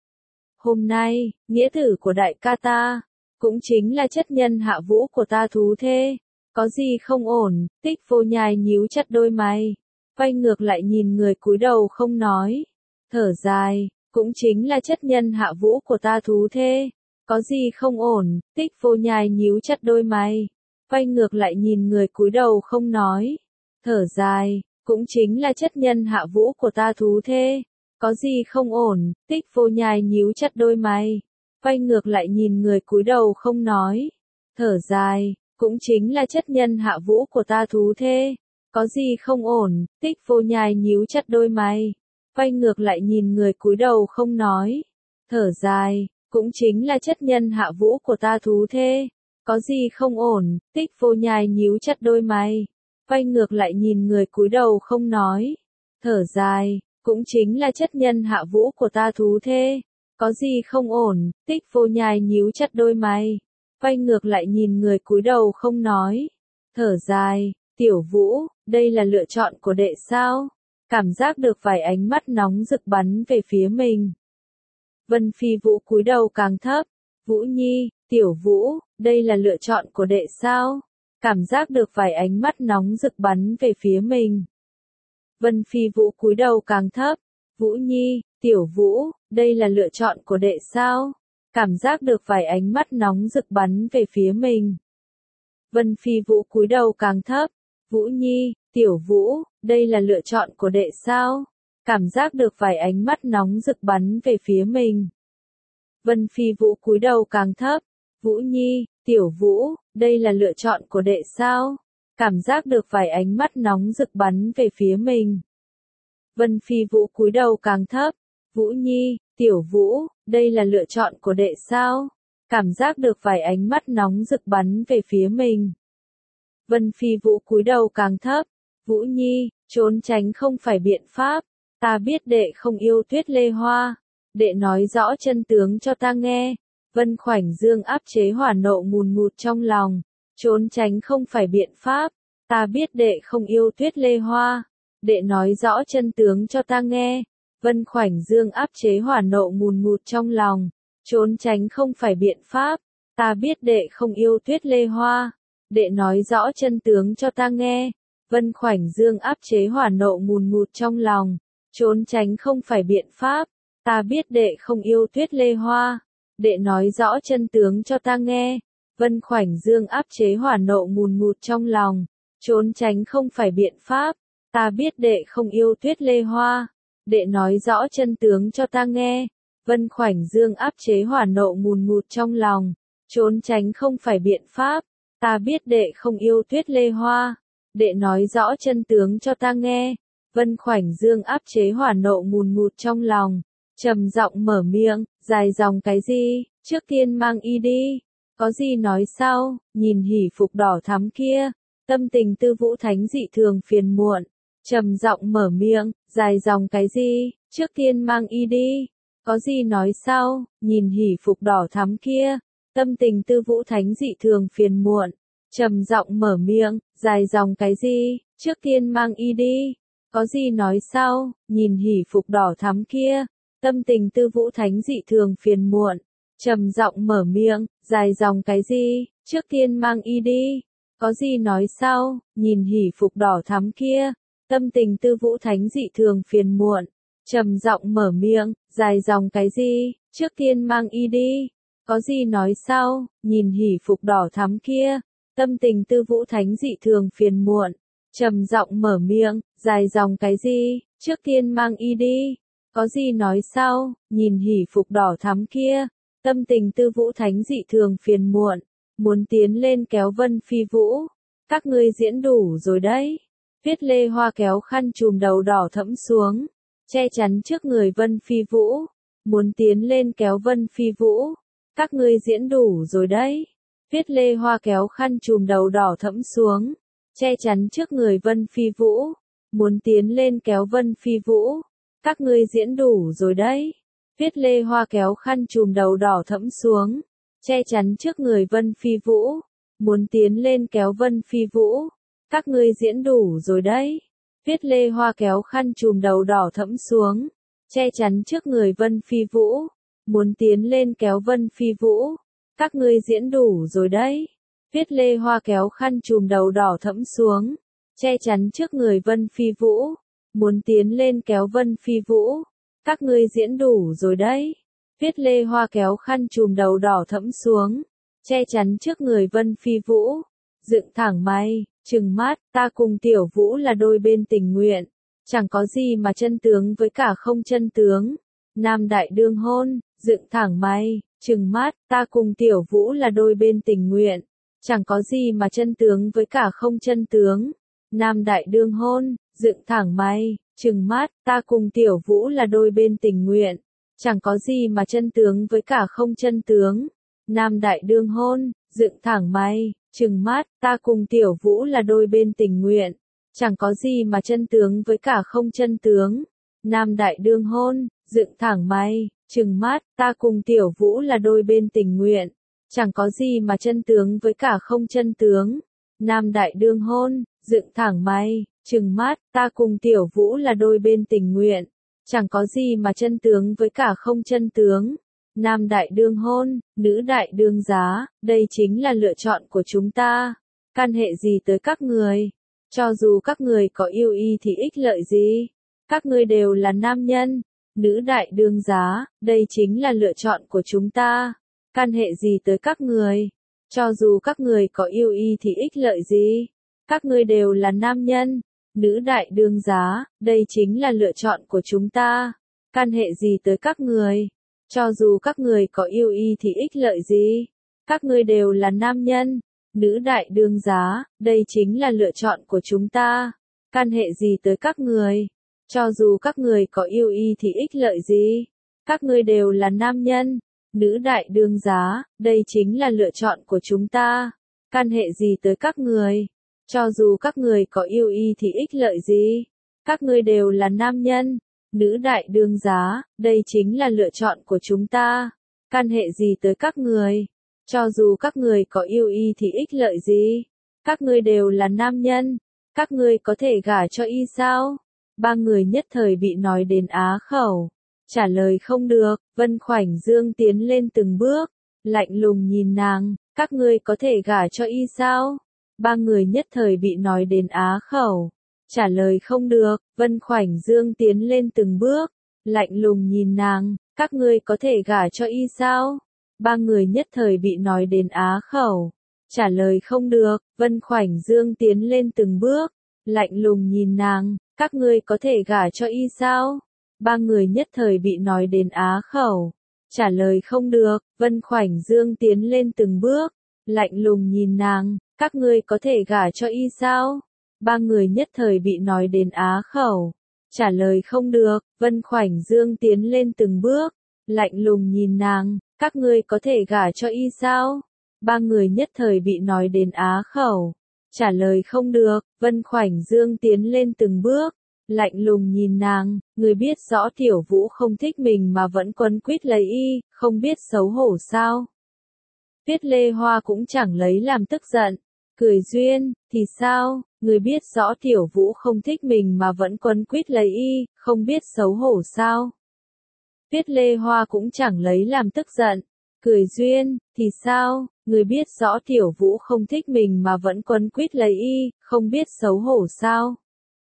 Hôm nay, nghĩa tử của đại ca ta, cũng chính là chất nhân hạ vũ của ta thú thê. Có gì không ổn? Tích Vô Nhai nhíu chặt đôi mày. Quay ngược lại nhìn người cúi đầu không nói. Thở dài, cũng chính là chất nhân hạ vũ của ta thú thê. Có gì không ổn? Tích Vô Nhai nhíu chặt đôi mày. Quay ngược lại nhìn người cúi đầu không nói. Thở dài, cũng chính là chất nhân hạ vũ của ta thú thê. Có gì không ổn? Tích Vô Nhai nhíu chặt đôi mày. Quay ngược lại nhìn người cúi đầu không nói. Thở dài, cũng chính là chất nhân hạ vũ của ta thú thê. Có gì không ổn? Tích Vô Nhai nhíu chặt đôi mày. Quay ngược lại nhìn người cúi đầu không nói. Thở dài, cũng chính là chất nhân hạ vũ của ta thú thê. Có gì không ổn? Tích Vô Nhai nhíu chặt đôi mày. Quay ngược lại nhìn người cúi đầu không nói. Thở dài, cũng chính là chất nhân hạ vũ của ta thú thê. Có gì không ổn? Tích Vô Nhai nhíu chặt đôi mày. Quay ngược lại nhìn người cúi đầu không nói. Thở dài, Tiểu Vũ, đây là lựa chọn của đệ sao? Cảm giác được vài ánh mắt nóng rực bắn về phía mình. Vân Phi Vũ cúi đầu càng thấp. Vũ Nhi, Tiểu Vũ, đây là lựa chọn của đệ sao? Cảm giác được vài ánh mắt nóng rực bắn về phía mình. Vân Phi Vũ cúi đầu càng thấp. Vũ Nhi, Tiểu Vũ, đây là lựa chọn của đệ sao? Cảm giác được vài ánh mắt nóng rực bắn về phía mình. Vân Phi Vũ cúi đầu càng thấp. Vũ Nhi, Tiểu Vũ, đây là lựa chọn của đệ sao? Cảm giác được vài ánh mắt nóng rực bắn về phía mình. Vân Phi Vũ cúi đầu càng thấp. Vũ Nhi, Tiểu Vũ, đây là lựa chọn của đệ sao? Cảm giác được vài ánh mắt nóng rực bắn về phía mình. Vân Phi Vũ cúi đầu càng thấp. Vũ Nhi, Tiểu Vũ, đây là lựa chọn của đệ sao? Cảm giác được vài ánh mắt nóng rực bắn về phía mình. Vân Phi Vũ cúi đầu càng thấp. Vũ Nhi, trốn tránh không phải biện pháp. Ta biết đệ không yêu Tuyết Lê Hoa. Đệ nói rõ chân tướng cho ta nghe. Vân Khoảnh Dương áp chế hỏa nộ ngùn ngụt trong lòng. Trốn tránh không phải biện pháp. Ta biết đệ không yêu Tuyết Lê Hoa. Đệ nói rõ chân tướng cho ta nghe. Vân Khoảnh Dương áp chế hỏa nộ ngùn ngụt trong lòng. Trốn tránh không phải biện pháp. Ta biết đệ không yêu Tuyết Lê Hoa. Đệ nói rõ chân tướng cho ta nghe. Vân Khoảnh Dương áp chế hỏa nộ ngùn ngụt trong lòng. Trốn tránh không phải biện pháp. Ta biết đệ không yêu Tuyết Lê Hoa. Đệ nói rõ chân tướng cho ta nghe. Vân Khoảnh Dương áp chế hỏa nộ ngùn ngụt trong lòng. Trốn tránh không phải biện pháp. Ta biết đệ không yêu Tuyết Lê Hoa. Đệ nói rõ chân tướng cho ta nghe. Vân Khoảnh Dương áp chế hỏa nộ ngùn ngụt trong lòng. Trốn tránh không phải biện pháp. Ta biết đệ không yêu Tuyết Lê Hoa. Đệ nói rõ chân tướng cho ta nghe. Vân Khoảnh Dương áp chế hỏa nộ ngùn ngụt trong lòng. Trầm giọng mở miệng, dài dòng cái gì, trước tiên mang y đi. Có gì nói sau, nhìn hỉ phục đỏ thắm kia. Tâm tình Tư Vũ Thánh dị thường phiền muộn. Trầm giọng mở miệng, dài dòng cái gì, trước tiên mang y đi. Có gì nói sau, nhìn hỉ phục đỏ thắm kia. Tâm tình Tư Vũ Thánh dị thường phiền muộn. Trầm giọng mở miệng, dài dòng cái gì, trước tiên mang y đi. Có gì nói sau, nhìn hỉ phục đỏ thắm kia. Tâm tình Tư Vũ Thánh dị thường phiền muộn. Trầm giọng mở miệng, dài dòng cái gì, trước tiên mang y đi. Có gì nói sau, nhìn hỉ phục đỏ thắm kia. Tâm tình Tư Vũ Thánh dị thường phiền muộn. Trầm giọng mở miệng, dài dòng cái gì, trước tiên mang y đi. Có gì nói sau, nhìn hỉ phục đỏ thắm kia. Tâm tình Tư Vũ Thánh dị thường phiền muộn. Trầm giọng mở miệng, dài dòng cái gì, trước tiên mang y đi. Có gì nói sau, nhìn hỉ phục đỏ thắm kia. Tâm tình Tư Vũ Thánh dị thường phiền muộn. Muốn tiến lên kéo Vân Phi Vũ. Các ngươi diễn đủ rồi đấy. Tuyết Lê Hoa kéo khăn trùm đầu đỏ thẫm xuống. Che chắn trước người Vân Phi Vũ. Muốn tiến lên kéo Vân Phi Vũ. Các ngươi diễn đủ rồi đấy. Tuyết Lê Hoa kéo khăn trùm đầu đỏ thẫm xuống. Che chắn trước người Vân Phi Vũ. Muốn tiến lên kéo Vân Phi Vũ. Các ngươi diễn đủ rồi đấy. Tuyết Lê Hoa kéo khăn trùm đầu đỏ thẫm xuống. Che chắn trước người Vân Phi Vũ. Muốn tiến lên kéo Vân Phi Vũ. Các ngươi diễn đủ rồi đấy. Tuyết Lê Hoa kéo khăn trùm đầu đỏ thẫm xuống. Che chắn trước người Vân Phi Vũ. Muốn tiến lên kéo Vân Phi Vũ. Các ngươi diễn đủ rồi đấy. Tuyết Lê Hoa kéo khăn trùm đầu đỏ thẫm xuống. Che chắn trước người Vân Phi Vũ. Muốn tiến lên kéo Vân Phi Vũ. Các ngươi diễn đủ rồi đấy. Tuyết Lê Hoa kéo khăn trùm đầu đỏ thẫm xuống. Che chắn trước người Vân Phi Vũ. Dựng thẳng mày, trừng mắt, ta cùng Tiểu Vũ là đôi bên tình nguyện. Chẳng có gì mà chân tướng với cả không chân tướng. Nam đại đương hôn, dựng thẳng mày, trừng mắt, ta cùng Tiểu Vũ là đôi bên tình nguyện. Chẳng có gì mà chân tướng với cả không chân tướng. Nam đại đương hôn, dựng thẳng mày, trừng mắt, ta cùng Tiểu Vũ là đôi bên tình nguyện. Chẳng có gì mà chân tướng với cả không chân tướng. Nam đại đương hôn, dựng thẳng mày, trừng mắt, ta cùng Tiểu Vũ là đôi bên tình nguyện. Chẳng có gì mà chân tướng với cả không chân tướng. Nam đại đương hôn, dựng thẳng mày, trừng mắt, ta cùng Tiểu Vũ là đôi bên tình nguyện. Chẳng có gì mà chân tướng với cả không chân tướng. Nam đại đương hôn, dựng thẳng mày, trừng mắt, ta cùng Tiểu Vũ là đôi bên tình nguyện. Chẳng có gì mà chân tướng với cả không chân tướng. Nam đại đương hôn, nữ đại đương giá, đây chính là lựa chọn của chúng ta. Can hệ gì tới các người? Cho dù các người có yêu y thì ích lợi gì? Các ngươi đều là nam nhân. Nữ đại đương giá, đây chính là lựa chọn của chúng ta. Can hệ gì tới các người? Cho dù các người có yêu y thì ích lợi gì? Các ngươi đều là nam nhân. Nữ đại đương giá, đây chính là lựa chọn của chúng ta. Can hệ gì tới các người? Cho dù các người có yêu y thì ích lợi gì? Các ngươi đều là nam nhân, nữ đại đương giá, đây chính là lựa chọn của chúng ta. Can hệ gì tới các người? Cho dù các người có yêu y thì ích lợi gì? Các ngươi đều là nam nhân, nữ đại đương giá, đây chính là lựa chọn của chúng ta. Can hệ gì tới các người? Cho dù các người có yêu y thì ích lợi gì? Các ngươi đều là nam nhân, nữ đại đương giá, đây chính là lựa chọn của chúng ta. Can hệ gì tới các người? Cho dù các người có yêu y thì ích lợi gì? Các ngươi đều là nam nhân, các ngươi có thể gả cho y sao? Ba người nhất thời bị nói đến á khẩu. Trả lời không được, Vân Khoảnh Dương tiến lên từng bước, lạnh lùng nhìn nàng, các ngươi có thể gả cho y sao? Ba người nhất thời bị nói đến á khẩu. Trả lời không được, Vân Khoảnh Dương tiến lên từng bước, lạnh lùng nhìn nàng, các ngươi có thể gả cho y sao? Ba người nhất thời bị nói đến á khẩu. Trả lời không được, Vân Khoảnh Dương tiến lên từng bước, lạnh lùng nhìn nàng, các ngươi có thể gả cho y sao? Ba người nhất thời bị nói đến á khẩu. Trả lời không được, Vân Khoảnh Dương tiến lên từng bước, lạnh lùng nhìn nàng, các ngươi có thể gả cho y sao? Ba người nhất thời bị nói đến á khẩu. Trả lời không được, Vân Khoảnh Dương tiến lên từng bước, lạnh lùng nhìn nàng, các ngươi có thể gả cho y sao? Ba người nhất thời bị nói đến á khẩu. Trả lời không được, Vân Khoảnh Dương tiến lên từng bước, lạnh lùng nhìn nàng, người biết rõ Tiểu Vũ không thích mình mà vẫn quấn quýt lấy y, không biết xấu hổ sao? Tiết Lê Hoa cũng chẳng lấy làm tức giận, cười duyên, thì sao, người biết rõ Tiểu Vũ không thích mình mà vẫn quấn quýt lấy y, không biết xấu hổ sao? Tiết Lê Hoa cũng chẳng lấy làm tức giận, cười duyên, thì sao, người biết rõ Tiểu Vũ không thích mình mà vẫn quấn quýt lấy y, không biết xấu hổ sao?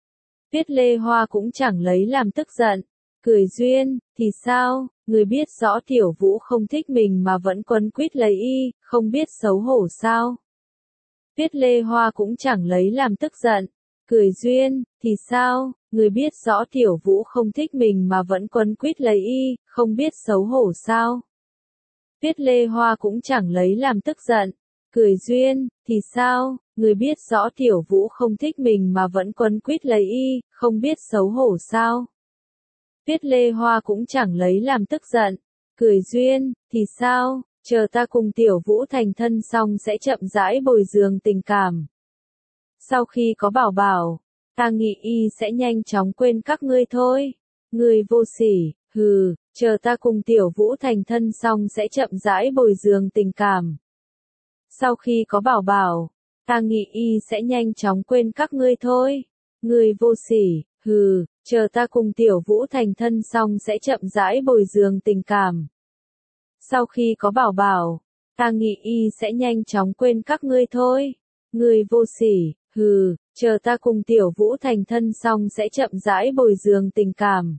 Tiết Lê Hoa cũng chẳng lấy làm tức giận, cười duyên, thì sao, người biết rõ Tiểu Vũ không thích mình mà vẫn quấn quýt lấy y, không biết xấu hổ sao? Tiết Lê Hoa cũng chẳng lấy làm tức giận, cười duyên, thì sao, người biết rõ Tiểu Vũ không thích mình mà vẫn quấn quýt lấy y, không biết xấu hổ sao? Tiết Lê Hoa cũng chẳng lấy làm tức giận, cười duyên, thì sao, người biết rõ Tiểu Vũ không thích mình mà vẫn quấn quýt lấy y, không biết xấu hổ sao? Tiết Lê Hoa cũng chẳng lấy làm tức giận, cười duyên, thì sao, chờ ta cùng Tiểu Vũ thành thân xong sẽ chậm rãi bồi dưỡng tình cảm. Sau khi có bảo bảo, ta nghĩ y sẽ nhanh chóng quên các ngươi thôi. Ngươi vô sỉ, hừ, chờ ta cùng Tiểu Vũ thành thân xong sẽ chậm rãi bồi dưỡng tình cảm. Sau khi có bảo bảo, ta nghĩ y sẽ nhanh chóng quên các ngươi thôi. Ngươi vô sỉ, hừ, chờ ta cùng Tiểu Vũ thành thân xong sẽ chậm rãi bồi dưỡng tình cảm. Sau khi có bảo bảo, ta nghĩ y sẽ nhanh chóng quên các ngươi thôi. Ngươi vô sỉ, hừ, chờ ta cùng Tiểu Vũ thành thân xong sẽ chậm rãi bồi dưỡng tình cảm.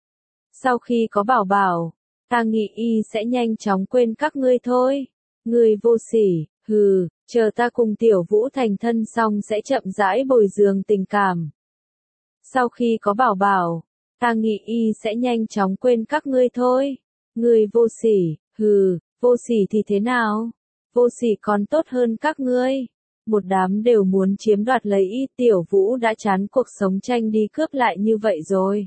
Sau khi có bảo bảo, ta nghĩ y sẽ nhanh chóng quên các ngươi thôi. Ngươi vô sỉ, hừ, chờ ta cùng Tiểu Vũ thành thân xong sẽ chậm rãi bồi dưỡng tình cảm. Sau khi có bảo bảo, ta nghĩ y sẽ nhanh chóng quên các ngươi thôi. Ngươi vô sỉ, hừ, vô sỉ thì thế nào? Vô sỉ còn tốt hơn các ngươi. Một đám đều muốn chiếm đoạt lấy y, Tiểu Vũ đã chán cuộc sống tranh đi cướp lại như vậy rồi.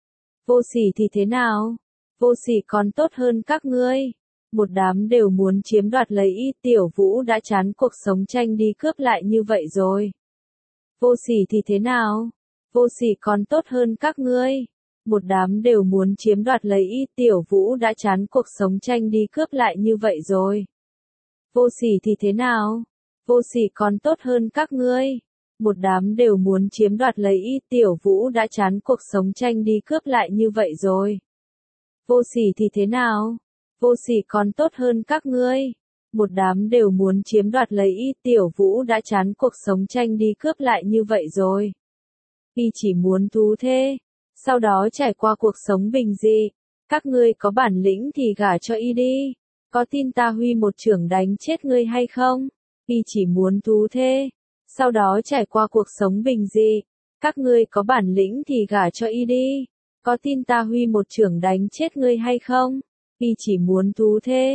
Vô sỉ thì thế nào? Vô sỉ còn tốt hơn các ngươi. Một đám đều muốn chiếm đoạt lấy y, Tiểu Vũ đã chán cuộc sống tranh đi cướp lại như vậy rồi. Vô sỉ thì thế nào? Vô sỉ còn tốt hơn các ngươi. Một đám đều muốn chiếm đoạt lấy y, Tiểu Vũ đã chán cuộc sống tranh đi cướp lại như vậy rồi. Vô sỉ thì thế nào? Vô sỉ còn tốt hơn các ngươi. Một đám đều muốn chiếm đoạt lấy y, Tiểu Vũ đã chán cuộc sống tranh đi cướp lại như vậy rồi. Vô sỉ thì thế nào? Vô sỉ còn tốt hơn các ngươi. Một đám đều muốn chiếm đoạt lấy y, Tiểu Vũ đã chán cuộc sống tranh đi cướp lại như vậy rồi. Y chỉ muốn thú thê, sau đó trải qua cuộc sống bình dị. Các ngươi có bản lĩnh thì gả cho y đi. Có tin ta huy một chưởng đánh chết ngươi hay không? Y chỉ muốn thú thê, sau đó trải qua cuộc sống bình dị. Các ngươi có bản lĩnh thì gả cho y đi. Có tin ta huy một chưởng đánh chết ngươi hay không? Y chỉ muốn thú thê,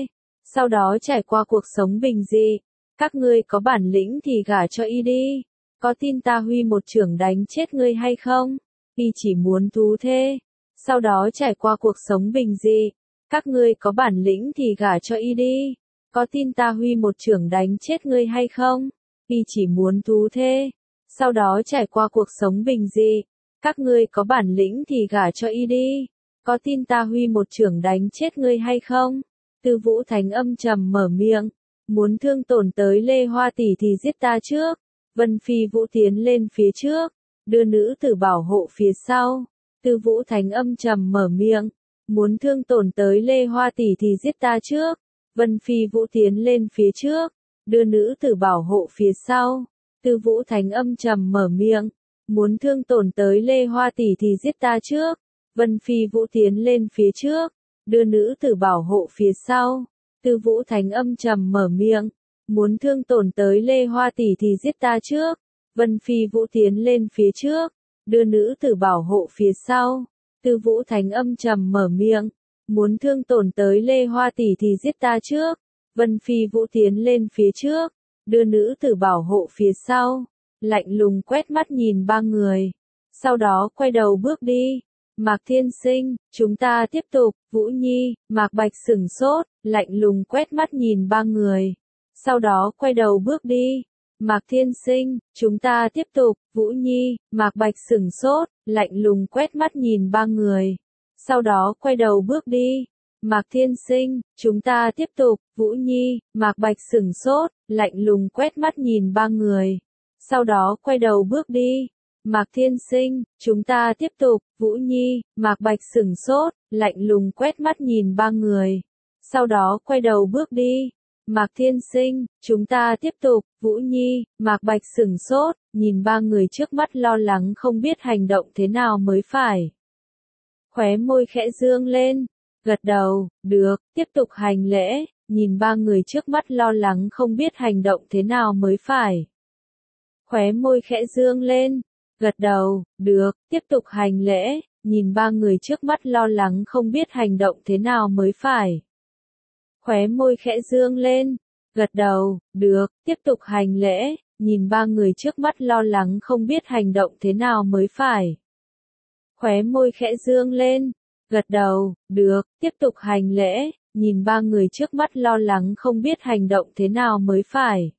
sau đó trải qua cuộc sống bình dị. Các ngươi có bản lĩnh thì gả cho y đi. Có tin ta huy một chưởng đánh chết ngươi hay không? Y chỉ muốn thú thê. Sau đó trải qua cuộc sống bình dị. Các ngươi có bản lĩnh thì gả cho y đi. Có tin ta huy một chưởng đánh chết ngươi hay không? Y chỉ muốn thú thê. Sau đó trải qua cuộc sống bình dị. Các ngươi có bản lĩnh thì gả cho y đi. Có tin ta huy một chưởng đánh chết ngươi hay không? Tư Vũ Thánh âm trầm mở miệng. Muốn thương tổn tới Lê Hoa tỷ thì giết ta trước. Vân Phi Vũ tiến lên phía trước. Đưa nữ tử bảo hộ phía sau. Tư Vũ Thánh âm trầm mở miệng. Muốn thương tổn tới Lê Hoa tỷ thì giết ta trước. Vân Phi Vũ tiến lên phía trước. Đưa nữ tử bảo hộ phía sau. Tư Vũ Thánh âm trầm mở miệng. Muốn thương tổn tới Lê Hoa tỷ thì giết ta trước. Vân Phi Vũ tiến lên phía trước. Đưa nữ tử bảo hộ phía sau. Tư Vũ Thánh âm trầm mở miệng. Muốn thương tổn tới Lê Hoa tỷ thì giết ta trước. Vân Phi Vũ tiến lên phía trước. Đưa nữ tử bảo hộ phía sau. Tư Vũ Thánh âm trầm mở miệng. Muốn thương tổn tới Lê Hoa tỷ thì giết ta trước. Vân Phi Vũ tiến lên phía trước. Đưa nữ tử bảo hộ phía sau. Lạnh lùng quét mắt nhìn ba người. Sau đó quay đầu bước đi. Mạc Thiên Sinh, chúng ta tiếp tục. Vũ Nhi, Mạc Bạch sửng sốt, lạnh lùng quét mắt nhìn ba người. Sau đó quay đầu bước đi. Mạc Thiên Sinh, chúng ta tiếp tục. Vũ Nhi, Mạc Bạch sửng sốt, lạnh lùng quét mắt nhìn ba người. Sau đó quay đầu bước đi. Mạc Thiên Sinh, chúng ta tiếp tục. Vũ Nhi, Mạc Bạch sửng sốt, lạnh lùng quét mắt nhìn ba người. Sau đó quay đầu bước đi. Mạc Thiên Sinh, chúng ta tiếp tục. Vũ Nhi, Mạc Bạch sửng sốt, lạnh lùng quét mắt nhìn ba người. Sau đó quay đầu bước đi. Mạc Thiên Sinh, chúng ta tiếp tục. Vũ Nhi, Mạc Bạch sửng sốt, nhìn ba người trước mắt lo lắng không biết hành động thế nào mới phải. Khóe môi khẽ dương lên, gật đầu, được, tiếp tục hành lễ, nhìn ba người trước mắt lo lắng không biết hành động thế nào mới phải. Khóe môi khẽ dương lên, gật đầu, được, tiếp tục hành lễ, nhìn ba người trước mắt lo lắng không biết hành động thế nào mới phải. Khóe môi khẽ dương lên, gật đầu, được, tiếp tục hành lễ, nhìn ba người trước mắt lo lắng không biết hành động thế nào mới phải. Khóe môi khẽ dương lên, gật đầu, được, tiếp tục hành lễ, nhìn ba người trước mắt lo lắng không biết hành động thế nào mới phải.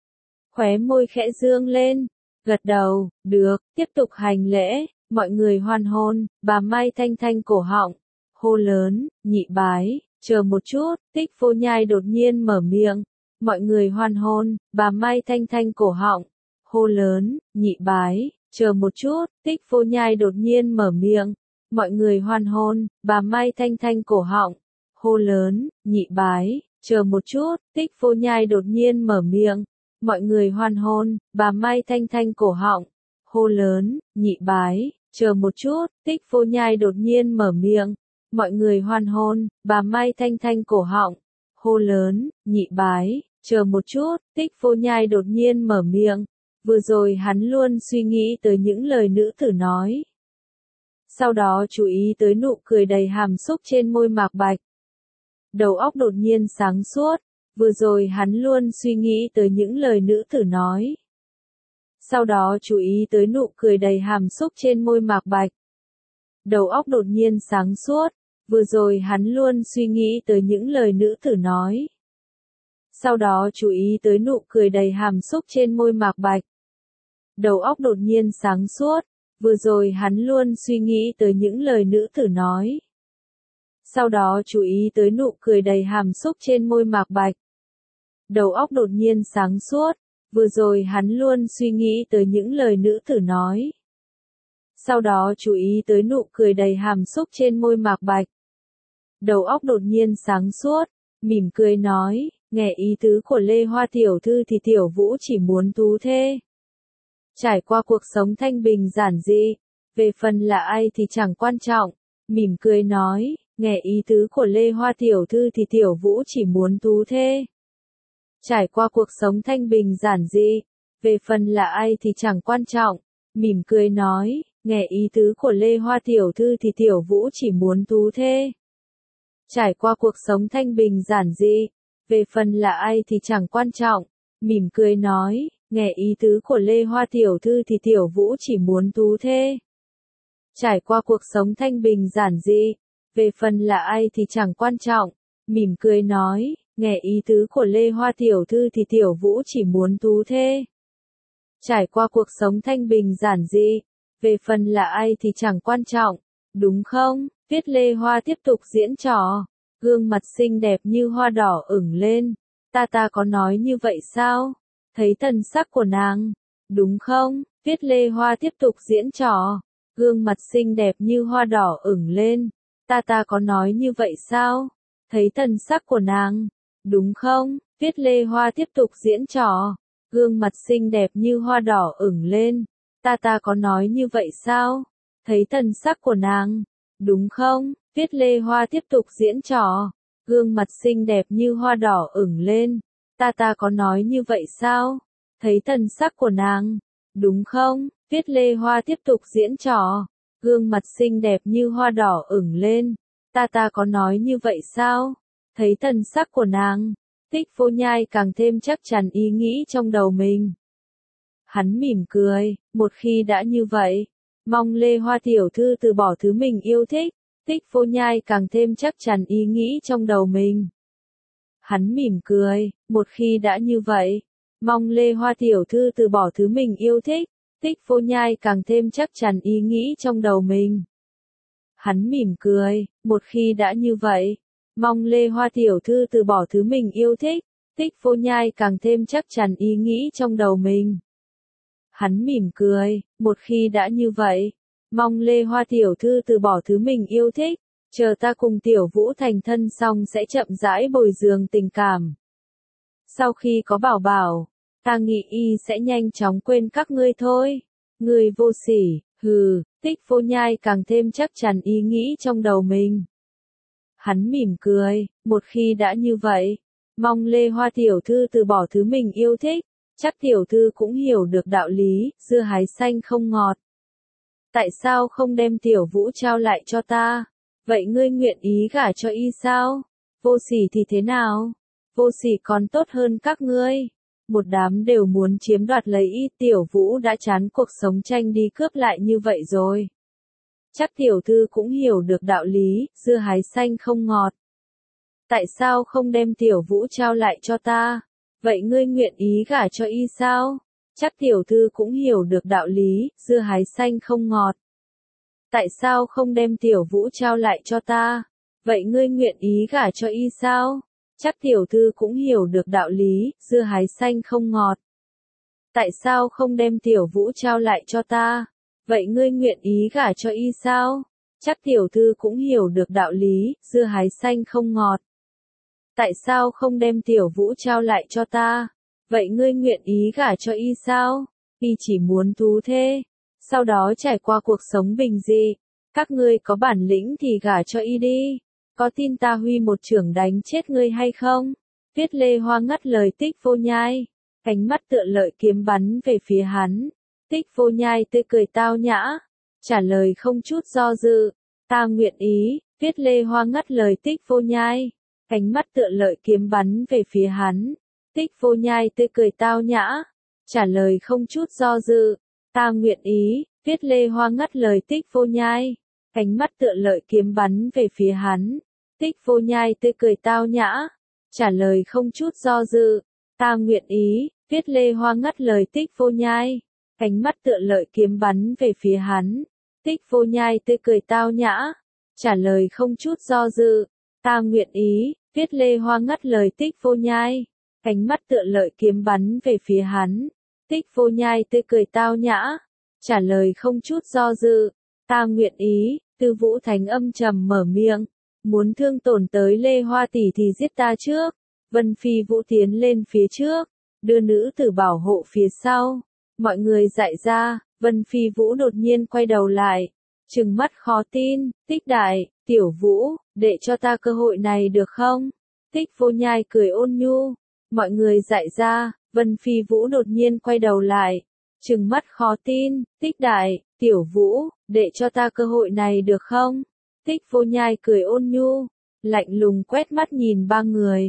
Khóe môi khẽ dương lên, gật đầu, được, tiếp tục hành lễ, mọi người hoan hôn, bà Mai Thanh Thanh cổ họng, hô lớn, nhị bái, chờ một chút, Tích Vô Nhai đột nhiên mở miệng, mọi người hoan hôn, bà Mai Thanh Thanh cổ họng, hô lớn, nhị bái, chờ một chút, Tích Vô Nhai đột nhiên mở miệng, mọi người hoan hôn, bà Mai Thanh Thanh cổ họng, hô lớn, nhị bái, chờ một chút, Tích Vô Nhai đột nhiên mở miệng, mọi người hoan hôn, bà Mai Thanh Thanh cổ họng, hô lớn, nhị bái, chờ một chút, Tích Vô Nhai đột nhiên mở miệng, mọi người hoan hôn, bà Mai Thanh Thanh cổ họng, hô lớn, nhị bái, chờ một chút, Tích Vô Nhai đột nhiên mở miệng, vừa rồi hắn luôn suy nghĩ tới những lời nữ tử nói. Sau đó chú ý tới nụ cười đầy hàm xúc trên môi Mạc Bạch. Đầu óc đột nhiên sáng suốt, vừa rồi hắn luôn suy nghĩ tới những lời nữ tử nói. Sau đó chú ý tới nụ cười đầy hàm xúc trên môi Mạc Bạch. Đầu óc đột nhiên sáng suốt, vừa rồi hắn luôn suy nghĩ tới những lời nữ tử nói. Sau đó chú ý tới nụ cười đầy hàm xúc trên môi Mạc Bạch. Đầu óc đột nhiên sáng suốt, vừa rồi hắn luôn suy nghĩ tới những lời nữ tử nói. Sau đó chú ý tới nụ cười đầy hàm xúc trên môi Mạc Bạch. Đầu óc đột nhiên sáng suốt, vừa rồi hắn luôn suy nghĩ tới những lời nữ tử nói. Sau đó chú ý tới nụ cười đầy hàm xúc trên môi Mạc Bạch. Đầu óc đột nhiên sáng suốt, mỉm cười nói, nghe ý tứ của Lê Hoa tiểu thư thì tiểu Vũ chỉ muốn thú thê. Trải qua cuộc sống thanh bình giản dị, về phần là ai thì chẳng quan trọng, mỉm cười nói, nghe ý tứ của Lê Hoa tiểu thư thì tiểu Vũ chỉ muốn thú thê. Trải qua cuộc sống thanh bình giản dị, về phần là ai thì chẳng quan trọng, mỉm cười nói, nghe ý tứ của Lê Hoa tiểu thư thì tiểu Vũ chỉ muốn thú thê. Trải qua cuộc sống thanh bình giản dị, về phần là ai thì chẳng quan trọng, mỉm cười nói, nghe ý tứ của Lê Hoa tiểu thư thì Tiểu Vũ chỉ muốn tú thê. Trải qua cuộc sống thanh bình giản dị, về phần là ai thì chẳng quan trọng, mỉm cười nói, nghe ý tứ của Lê Hoa tiểu thư thì Tiểu Vũ chỉ muốn tú thê. Trải qua cuộc sống thanh bình giản dị, về phần là ai thì chẳng quan trọng, đúng không? Viết Lê Hoa tiếp tục diễn trò, gương mặt xinh đẹp như hoa đỏ ửng lên, ta ta có nói như vậy sao? Thấy thần sắc của nàng, đúng không? Viết Lê Hoa tiếp tục diễn trò, gương mặt xinh đẹp như hoa đỏ ửng lên, ta ta có nói như vậy sao? Thấy thần sắc của nàng, đúng không? Viết Lê Hoa tiếp tục diễn trò, gương mặt xinh đẹp như hoa đỏ ửng lên, ta ta có nói như vậy sao? Thấy thần sắc của nàng, đúng không? Viết Lê Hoa tiếp tục diễn trò, gương mặt xinh đẹp như hoa đỏ ửng lên, ta ta có nói như vậy sao? Thấy thần sắc của nàng, đúng không? Viết Lê Hoa tiếp tục diễn trò, gương mặt xinh đẹp như hoa đỏ ửng lên, ta ta có nói như vậy sao? Thấy thần sắc của nàng, Tích Vô Nhai càng thêm chắc chắn ý nghĩ trong đầu mình. Hắn mỉm cười, một khi đã như vậy, mong Lê Hoa tiểu thư từ bỏ thứ mình yêu thích. Tích Vô Nhai càng thêm chắc chắn ý nghĩ trong đầu mình. Hắn mỉm cười, một khi đã như vậy, mong Lê Hoa tiểu thư từ bỏ thứ mình yêu thích. Tích Vô Nhai càng thêm chắc chắn ý nghĩ trong đầu mình. Hắn mỉm cười, một khi đã như vậy, mong Lê Hoa tiểu thư từ bỏ thứ mình yêu thích. Tích Vô Nhai càng thêm chắc chắn ý nghĩ trong đầu mình. Hắn mỉm cười, một khi đã như vậy, mong Lê Hoa tiểu thư từ bỏ thứ mình yêu thích, chờ ta cùng Tiểu Vũ thành thân xong sẽ chậm rãi bồi dưỡng tình cảm. Sau khi có bảo bảo, ta nghĩ y sẽ nhanh chóng quên các ngươi thôi. Người vô sỉ, hừ, Tích Vô Nhai càng thêm chắc chắn ý nghĩ trong đầu mình. Hắn mỉm cười, một khi đã như vậy, mong Lê Hoa tiểu thư từ bỏ thứ mình yêu thích, chắc tiểu thư cũng hiểu được đạo lý, dưa hái xanh không ngọt. Tại sao không đem Tiểu Vũ trao lại cho ta? Vậy ngươi nguyện ý gả cho y sao? Vô sỉ thì thế nào? Vô sỉ còn tốt hơn các ngươi. Một đám đều muốn chiếm đoạt lấy y, Tiểu Vũ đã chán cuộc sống tranh đi cướp lại như vậy rồi. Chắc tiểu thư cũng hiểu được đạo lý, dưa hái xanh không ngọt. Tại sao không đem Tiểu Vũ trao lại cho ta? Vậy ngươi nguyện ý gả cho y sao? Chắc tiểu thư cũng hiểu được đạo lý, dưa hái xanh không ngọt. Tại sao không đem Tiểu Vũ trao lại cho ta? Vậy ngươi nguyện ý gả cho y sao? Chắc tiểu thư cũng hiểu được đạo lý, dưa hái xanh không ngọt. Tại sao không đem Tiểu Vũ trao lại cho ta? Vậy ngươi nguyện ý gả cho y sao? Chắc tiểu thư cũng hiểu được đạo lý, dưa hái xanh không ngọt. Tại sao không đem Tiểu Vũ trao lại cho ta? Vậy ngươi nguyện ý gả cho y sao? Y chỉ muốn tú thê, sau đó trải qua cuộc sống bình dị. Các ngươi có bản lĩnh thì gả cho y đi. Có tin ta huy một chưởng đánh chết ngươi hay không? Viết Lê Hoa ngắt lời Tích Vô Nhai, cánh mắt tựa lợi kiếm bắn về phía hắn. Tích Vô Nhai tươi cười tao nhã, trả lời không chút do dự, ta nguyện ý. Viết Lê Hoa ngắt lời Tích Vô Nhai, cánh mắt tựa lợi kiếm bắn về phía hắn. Tích Vô Nhai tươi cười tao nhã, trả lời không chút do dự, ta nguyện ý. Viết Lê Hoa ngắt lời Tích Vô Nhai, cánh mắt tựa lợi kiếm bắn về phía hắn. Tích Vô Nhai tươi cười tao nhã, trả lời không chút do dự, ta nguyện ý. Viết Lê Hoa ngắt lời Tích Vô Nhai, cánh mắt tựa lợi kiếm bắn về phía hắn. Tích Vô Nhai tươi cười tao nhã, trả lời không chút do dự, ta nguyện ý. Viết Lê Hoa ngắt lời Tích Vô Nhai, cánh mắt tựa lợi kiếm bắn về phía hắn. Tích Vô Nhai tươi cười tao nhã, trả lời không chút do dự, ta nguyện ý. Tư Vũ Thánh âm trầm mở miệng, muốn thương tổn tới Lê Hoa tỷ thì giết ta trước. Vân Phi Vũ tiến lên phía trước, đưa nữ tử bảo hộ phía sau. Mọi người dại ra, Vân Phi Vũ đột nhiên quay đầu lại, trừng mắt khó tin, Tích đại, Tiểu Vũ, để cho ta cơ hội này được không? Tích Vô Nhai cười ôn nhu, mọi người dại ra, Vân Phi Vũ đột nhiên quay đầu lại, trừng mắt khó tin, Tích đại, Tiểu Vũ, để cho ta cơ hội này được không? Tích Vô Nhai cười ôn nhu, lạnh lùng quét mắt nhìn ba người.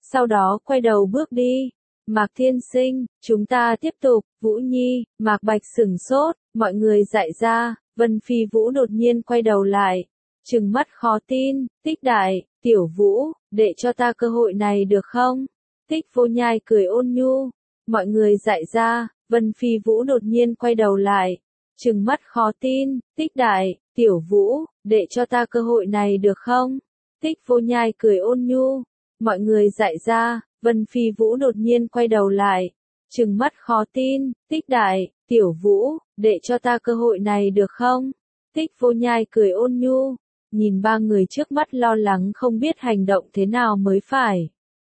Sau đó quay đầu bước đi. Mạc Thiên Sinh, chúng ta tiếp tục, Vũ Nhi, Mạc Bạch sửng sốt, mọi người dại ra, Vân Phi Vũ đột nhiên quay đầu lại, trừng mắt khó tin, Tích Đại, Tiểu Vũ, để cho ta cơ hội này được không? Tích Vô Nhai cười ôn nhu, mọi người dại ra, Vân Phi Vũ đột nhiên quay đầu lại, trừng mắt khó tin, Tích Đại, Tiểu Vũ, để cho ta cơ hội này được không? Tích Vô Nhai cười ôn nhu, mọi người dại ra, Vân Phi Vũ đột nhiên quay đầu lại, trừng mắt khó tin, Tích Đại, Tiểu Vũ, để cho ta cơ hội này được không? Tích Vô Nhai cười ôn nhu, nhìn ba người trước mắt lo lắng không biết hành động thế nào mới phải.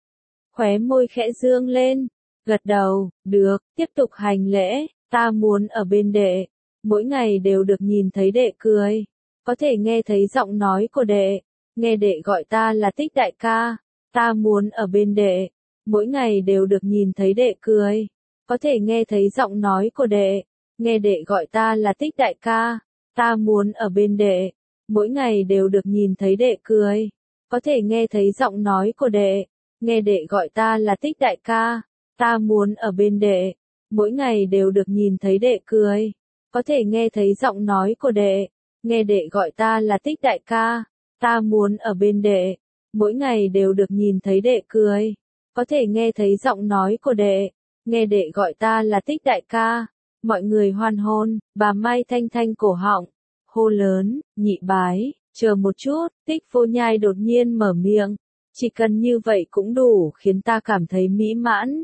Khóe môi khẽ dương lên, gật đầu, được, tiếp tục hành lễ, ta muốn ở bên đệ, mỗi ngày đều được nhìn thấy đệ cười, có thể nghe thấy giọng nói của đệ, nghe đệ gọi ta là Tích đại ca, ta muốn ở bên đệ, mỗi ngày đều được nhìn thấy đệ cười, có thể nghe thấy giọng nói của đệ, nghe đệ gọi ta là Tích đại ca, ta muốn ở bên đệ, mỗi ngày đều được nhìn thấy đệ cười, có thể nghe thấy giọng nói của đệ, nghe đệ gọi ta là Tích đại ca, ta muốn ở bên đệ, mỗi ngày đều được nhìn thấy đệ cười, có thể nghe thấy giọng nói của đệ, nghe đệ gọi ta là Tích đại ca, ta muốn ở bên đệ, mỗi ngày đều được nhìn thấy đệ cười, có thể nghe thấy giọng nói của đệ, nghe đệ gọi ta là Tích đại ca, mọi người hoan hôn, bà Mai Thanh Thanh cổ họng, hô lớn, nhị bái, chờ một chút, Tích Vô Nhai đột nhiên mở miệng, chỉ cần như vậy cũng đủ khiến ta cảm thấy mỹ mãn.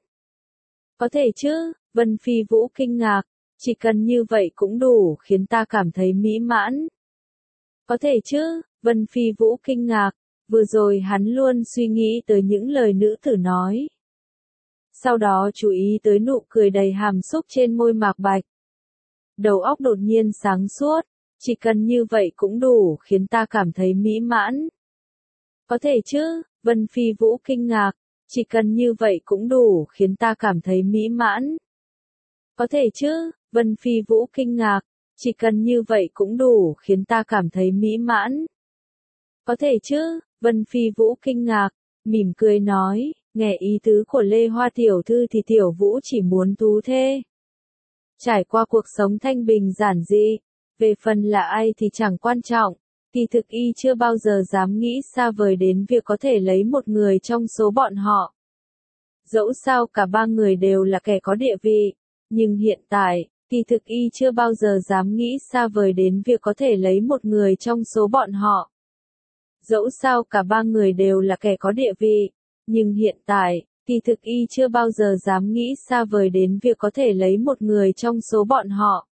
Có thể chứ, Vân Phi Vũ kinh ngạc, chỉ cần như vậy cũng đủ khiến ta cảm thấy mỹ mãn. Có thể chứ, Vân Phi Vũ kinh ngạc, vừa rồi hắn luôn suy nghĩ tới những lời nữ tử nói. Sau đó chú ý tới nụ cười đầy hàm xúc trên môi Mạc Bạch. Đầu óc đột nhiên sáng suốt, chỉ cần như vậy cũng đủ khiến ta cảm thấy mỹ mãn. Có thể chứ, Vân Phi Vũ kinh ngạc, chỉ cần như vậy cũng đủ khiến ta cảm thấy mỹ mãn. Có thể chứ, Vân Phi Vũ kinh ngạc, chỉ cần như vậy cũng đủ khiến ta cảm thấy mỹ mãn. Có thể chứ, Vân Phi Vũ kinh ngạc, mỉm cười nói, nghe ý tứ của Lê Hoa tiểu thư thì Tiểu Vũ chỉ muốn tú thê. Trải qua cuộc sống thanh bình giản dị, về phần là ai thì chẳng quan trọng, kỳ thực y chưa bao giờ dám nghĩ xa vời đến việc có thể lấy một người trong số bọn họ. Dẫu sao cả ba người đều là kẻ có địa vị, nhưng hiện tại, kỳ thực y chưa bao giờ dám nghĩ xa vời đến việc có thể lấy một người trong số bọn họ. Dẫu sao cả ba người đều là kẻ có địa vị, nhưng hiện tại, kỳ thực y chưa bao giờ dám nghĩ xa vời đến việc có thể lấy một người trong số bọn họ.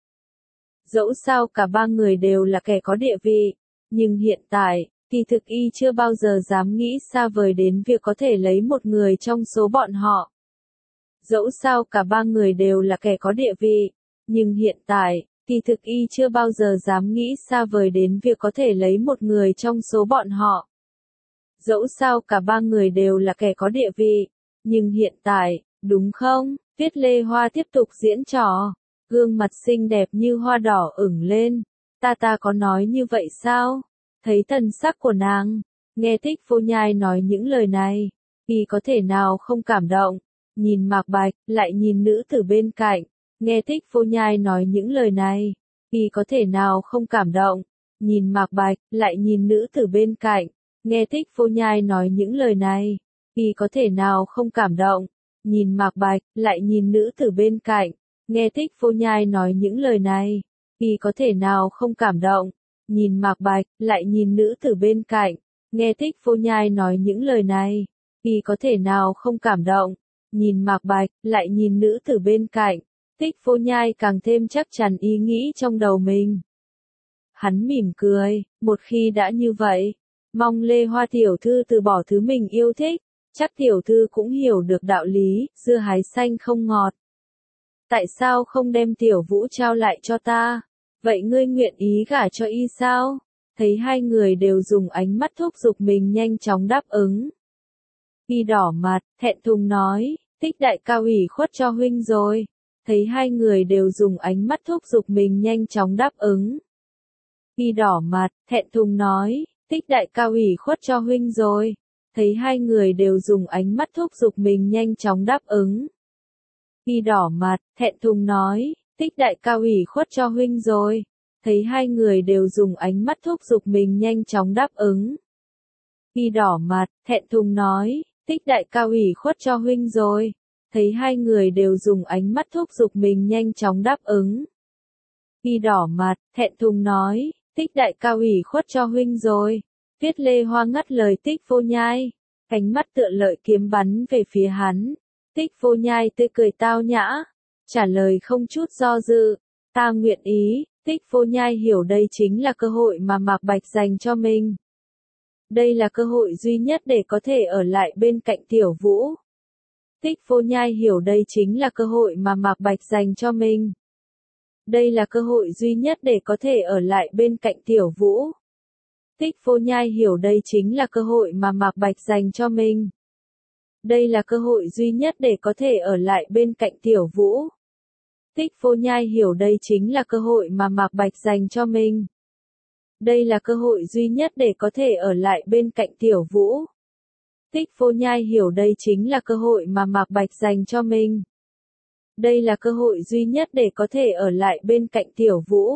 Dẫu sao cả ba người đều là kẻ có địa vị, nhưng hiện tại, kỳ thực y chưa bao giờ dám nghĩ xa vời đến việc có thể lấy một người trong số bọn họ. Dẫu sao cả ba người đều là kẻ có địa vị, nhưng hiện tại, kỳ thực y chưa bao giờ dám nghĩ xa vời đến việc có thể lấy một người trong số bọn họ. Dẫu sao cả ba người đều là kẻ có địa vị, nhưng hiện tại, đúng không? Tuyết Lê Hoa tiếp tục diễn trò, gương mặt xinh đẹp như hoa đỏ ửng lên. Ta ta có nói như vậy sao? Thấy thần sắc của nàng, nghe Tích Vô Nhai nói những lời này, y có thể nào không cảm động, nhìn Mạc Bạch, lại nhìn nữ tử bên cạnh, nghe Tích Vô Nhai nói những lời này, y có thể nào không cảm động, nhìn Mạc Bạch, lại nhìn nữ tử bên cạnh, nghe Tích Vô Nhai nói những lời này, y có thể nào không cảm động, nhìn Mạc Bạch, lại nhìn nữ tử bên cạnh, nghe Tích Vô Nhai nói những lời này, y có thể nào không cảm động, nhìn Mạc Bạch, lại nhìn nữ tử bên cạnh, nghe Tích Vô Nhai nói những lời này, y có thể nào không cảm động, nhìn Mạc Bạch, lại nhìn nữ tử bên cạnh, Tích Vô Nhai càng thêm chắc chắn ý nghĩ trong đầu mình. Hắn mỉm cười, một khi đã như vậy, mong Lê Hoa tiểu thư từ bỏ thứ mình yêu thích, chắc tiểu thư cũng hiểu được đạo lý, dưa hái xanh không ngọt. Tại sao không đem Tiểu Vũ trao lại cho ta? Vậy ngươi nguyện ý gả cho y sao? Thấy hai người đều dùng ánh mắt thúc giục mình nhanh chóng đáp ứng. Y đỏ mặt, thẹn thùng nói, Tích đại ca ủy khuất cho huynh rồi. Thấy hai người đều dùng ánh mắt thúc giục mình nhanh chóng đáp ứng. Y đỏ mặt, thẹn thùng nói, Tích đại ca ủy khuất cho huynh rồi. thấy hai người đều dùng ánh mắt thúc giục mình nhanh chóng đáp ứng. Y đỏ mặt, thẹn thùng nói, Tích đại ca ủy khuất cho huynh rồi. Thấy hai người đều dùng ánh mắt thúc giục mình nhanh chóng đáp ứng. Y đỏ mặt, thẹn thùng nói, Tích đại ca ủy khuất cho huynh rồi. Thấy hai người đều dùng ánh mắt thúc giục mình nhanh chóng đáp ứng. Y đỏ mặt, thẹn thùng nói, Tích đại ca ủy khuất cho huynh rồi. Tiết Lê Hoa ngắt lời Tích Vô Nhai, ánh mắt tựa lợi kiếm bắn về phía hắn. Tích Vô Nhai tươi cười tao nhã, trả lời không chút do dự, ta nguyện ý. Tích Vô Nhai hiểu đây chính là cơ hội mà Mạc Bạch dành cho mình. Đây là cơ hội duy nhất để có thể ở lại bên cạnh Tiểu Vũ. Tích Vô Nhai hiểu đây chính là cơ hội mà Mạc Bạch dành cho mình. Đây là cơ hội duy nhất để có thể ở lại bên cạnh Tiểu Vũ. Tích Vô Nhai hiểu đây chính là cơ hội mà Mạc Bạch dành cho mình. Đây là cơ hội duy nhất để có thể ở lại bên cạnh Tiểu Vũ. Tích Vô Nhai hiểu đây chính là cơ hội mà Mạc Bạch dành cho mình. Đây là cơ hội duy nhất để có thể ở lại bên cạnh Tiểu Vũ. Tích Vô Nhai hiểu đây chính là cơ hội mà Mạc Bạch dành cho mình. Đây là cơ hội duy nhất để có thể ở lại bên cạnh Tiểu Vũ.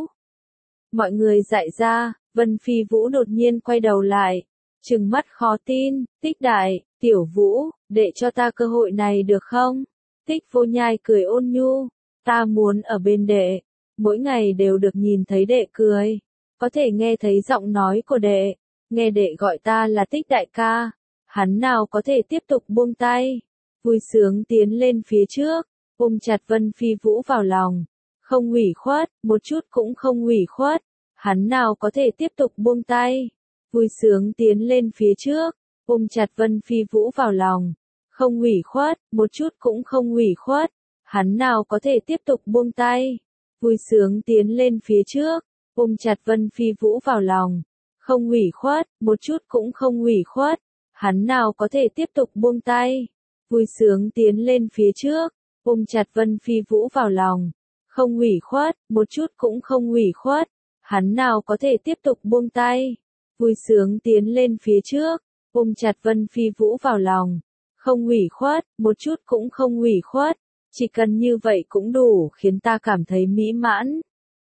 Mọi người dại ra, Vân Phi Vũ đột nhiên quay đầu lại, trừng mắt khó tin, Tích đại, Tiểu Vũ, để cho ta cơ hội này được không? Tích Vô Nhai cười ôn nhu, ta muốn ở bên đệ, mỗi ngày đều được nhìn thấy đệ cười, có thể nghe thấy giọng nói của đệ, nghe đệ gọi ta là Tích đại ca, hắn nào có thể tiếp tục buông tay, vui sướng tiến lên phía trước, ôm chặt Vân Phi Vũ vào lòng, không ủy khuất, một chút cũng không ủy khuất, hắn nào có thể tiếp tục buông tay, vui sướng tiến lên phía trước, ôm chặt Vân Phi Vũ vào lòng, không ủy khuất, một chút cũng không ủy khuất, hắn nào có thể tiếp tục buông tay, vui sướng tiến lên phía trước, ôm chặt Vân Phi Vũ vào lòng, không ủy khuất, một chút cũng không ủy khuất, hắn nào có thể tiếp tục buông tay, vui sướng tiến lên phía trước, ôm chặt Vân Phi Vũ vào lòng, không ủy khuất, một chút cũng không ủy khuất, hắn nào có thể tiếp tục buông tay, vui sướng tiến lên phía trước, ôm chặt Vân Phi Vũ vào lòng, không ủy khuất, một chút cũng không ủy khuất, chỉ cần như vậy cũng đủ khiến ta cảm thấy mỹ mãn.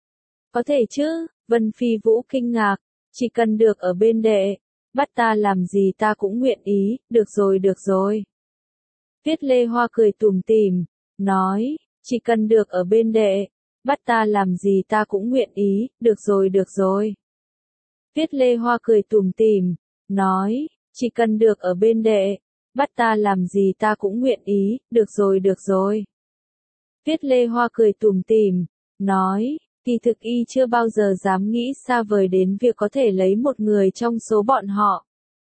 Có thể chứ, Vân Phi Vũ kinh ngạc, chỉ cần được ở bên đệ, bắt ta làm gì ta cũng nguyện ý, được rồi được rồi. Tiết Lê Hoa cười tủm tỉm, nói, chỉ cần được ở bên đệ, bắt ta làm gì ta cũng nguyện ý, được rồi được rồi. Tiết Lê Hoa cười tủm tỉm, nói, chỉ cần được ở bên đệ, bắt ta làm gì ta cũng nguyện ý, được rồi được rồi. Tiết Lê Hoa cười tủm tỉm, nói, kỳ thực y chưa bao giờ dám nghĩ xa vời đến việc có thể lấy một người trong số bọn họ.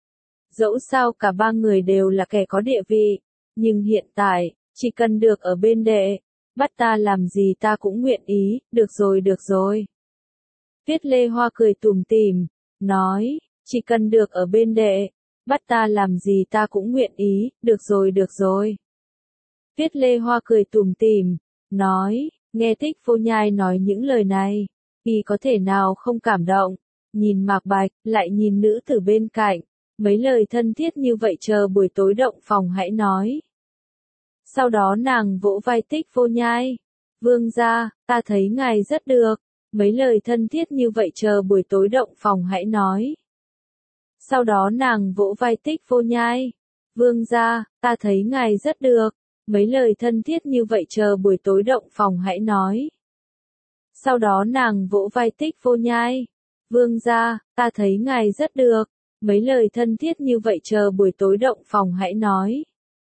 Dẫu sao cả ba người đều là kẻ có địa vị, nhưng hiện tại, chỉ cần được ở bên đệ, bắt ta làm gì ta cũng nguyện ý, được rồi được rồi. Tiết Lê Hoa cười tủm tỉm, nói, chỉ cần được ở bên đệ, bắt ta làm gì ta cũng nguyện ý, được rồi được rồi. Tiết Lê Hoa cười tủm tỉm, nói, nghe Tích Vô Nhai nói những lời này, y có thể nào không cảm động, nhìn Mạc Bạch, lại nhìn nữ tử bên cạnh, mấy lời thân thiết như vậy chờ buổi tối động phòng hãy nói. Sau đó nàng vỗ vai Tích Vô Nhai, vương gia, ta thấy ngài rất được, mấy lời thân thiết như vậy chờ buổi tối động phòng hãy nói. Sau đó nàng vỗ vai Tích Vô Nhai, vương gia, ta thấy ngài rất được, mấy lời thân thiết như vậy chờ buổi tối động phòng hãy nói. Sau đó nàng vỗ vai Tích Vô Nhai, vương gia, ta thấy ngài rất được, mấy lời thân thiết như vậy chờ buổi tối động phòng hãy nói.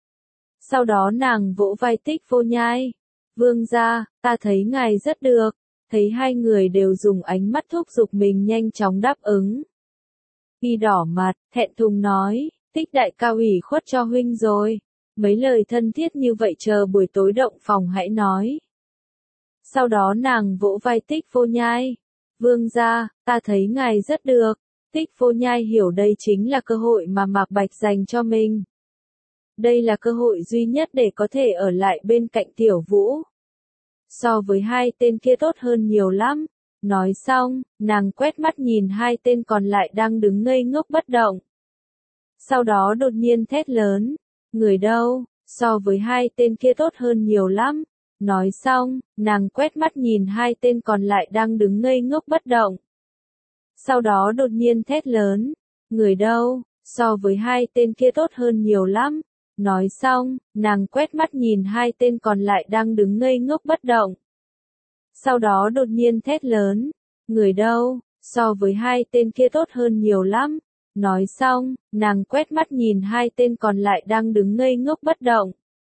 Sau đó nàng vỗ vai Tích Vô Nhai, vương gia, ta thấy ngài rất được, thấy hai người đều dùng ánh mắt thúc giục mình nhanh chóng đáp ứng. Y đỏ mặt, thẹn thùng nói, Tích đại ca ủy khuất cho huynh rồi, mấy lời thân thiết như vậy chờ buổi tối động phòng hãy nói. Sau đó nàng vỗ vai Tích Vô Nhai, vương gia, ta thấy ngài rất được, Tích Vô Nhai hiểu đây chính là cơ hội mà Mạc Bạch dành cho mình. Đây là cơ hội duy nhất để có thể ở lại bên cạnh Tiểu Vũ. So với hai tên kia tốt hơn nhiều lắm. Nói xong, nàng quét mắt nhìn hai tên còn lại đang đứng ngây ngốc bất động. Sau đó đột nhiên thét lớn, người đâu, so với hai tên kia tốt hơn nhiều lắm. Nói xong, nàng quét mắt nhìn hai tên còn lại đang đứng ngây ngốc bất động. Sau đó đột nhiên thét lớn, người đâu, so với hai tên kia tốt hơn nhiều lắm. Nói xong, nàng quét mắt nhìn hai tên còn lại đang đứng ngây ngốc bất động. Sau đó đột nhiên thét lớn, người đâu, so với hai tên kia tốt hơn nhiều lắm. Nói xong, nàng quét mắt nhìn hai tên còn lại đang đứng ngây ngốc bất động.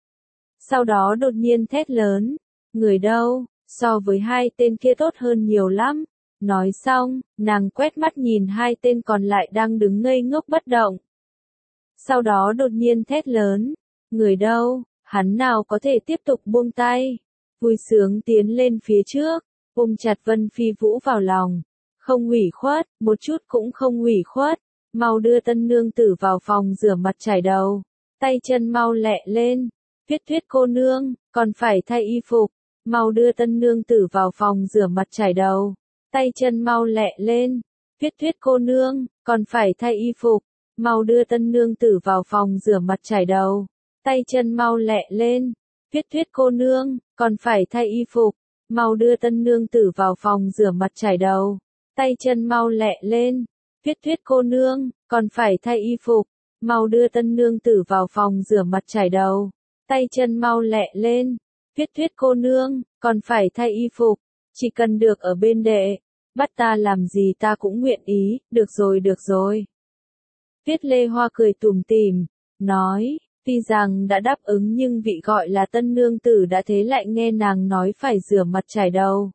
Sau đó đột nhiên thét lớn, người đâu, so với hai tên kia tốt hơn nhiều lắm. Nói xong, nàng quét mắt nhìn hai tên còn lại đang đứng ngây ngốc bất động. Sau đó đột nhiên thét lớn, người đâu, hắn nào có thể tiếp tục buông tay. Vui sướng tiến lên phía trước, ôm chặt Vân Phi Vũ vào lòng. Không ủy khuất, một chút cũng không ủy khuất. Mau đưa tân nương tử vào phòng rửa mặt chải đầu. Tay chân mau lẹ lên. Tuyết Tuyết cô nương, còn phải thay y phục. Mau đưa tân nương tử vào phòng rửa mặt chải đầu. Tay chân mau lẹ lên. Tuyết Tuyết cô nương, còn phải thay y phục. Mau đưa tân nương tử vào phòng rửa mặt chải đầu. Tay chân mau lẹ lên. Tuyết Tuyết cô nương, còn phải thay y phục. Mau đưa tân nương tử vào phòng rửa mặt chải đầu. Tay chân mau lẹ lên. Tuyết Tuyết cô nương, còn phải thay y phục. Mau đưa tân nương tử vào phòng rửa mặt chải đầu. Tay chân mau lẹ lên. Tuyết Tuyết cô nương, còn phải thay y phục. Chỉ cần được ở bên đệ. Bắt ta làm gì ta cũng nguyện ý, được rồi được rồi. Tuyết Lê Hoa cười tủm tỉm, nói, tuy rằng đã đáp ứng nhưng vị gọi là tân nương tử đã thế lại nghe nàng nói phải rửa mặt chải đầu.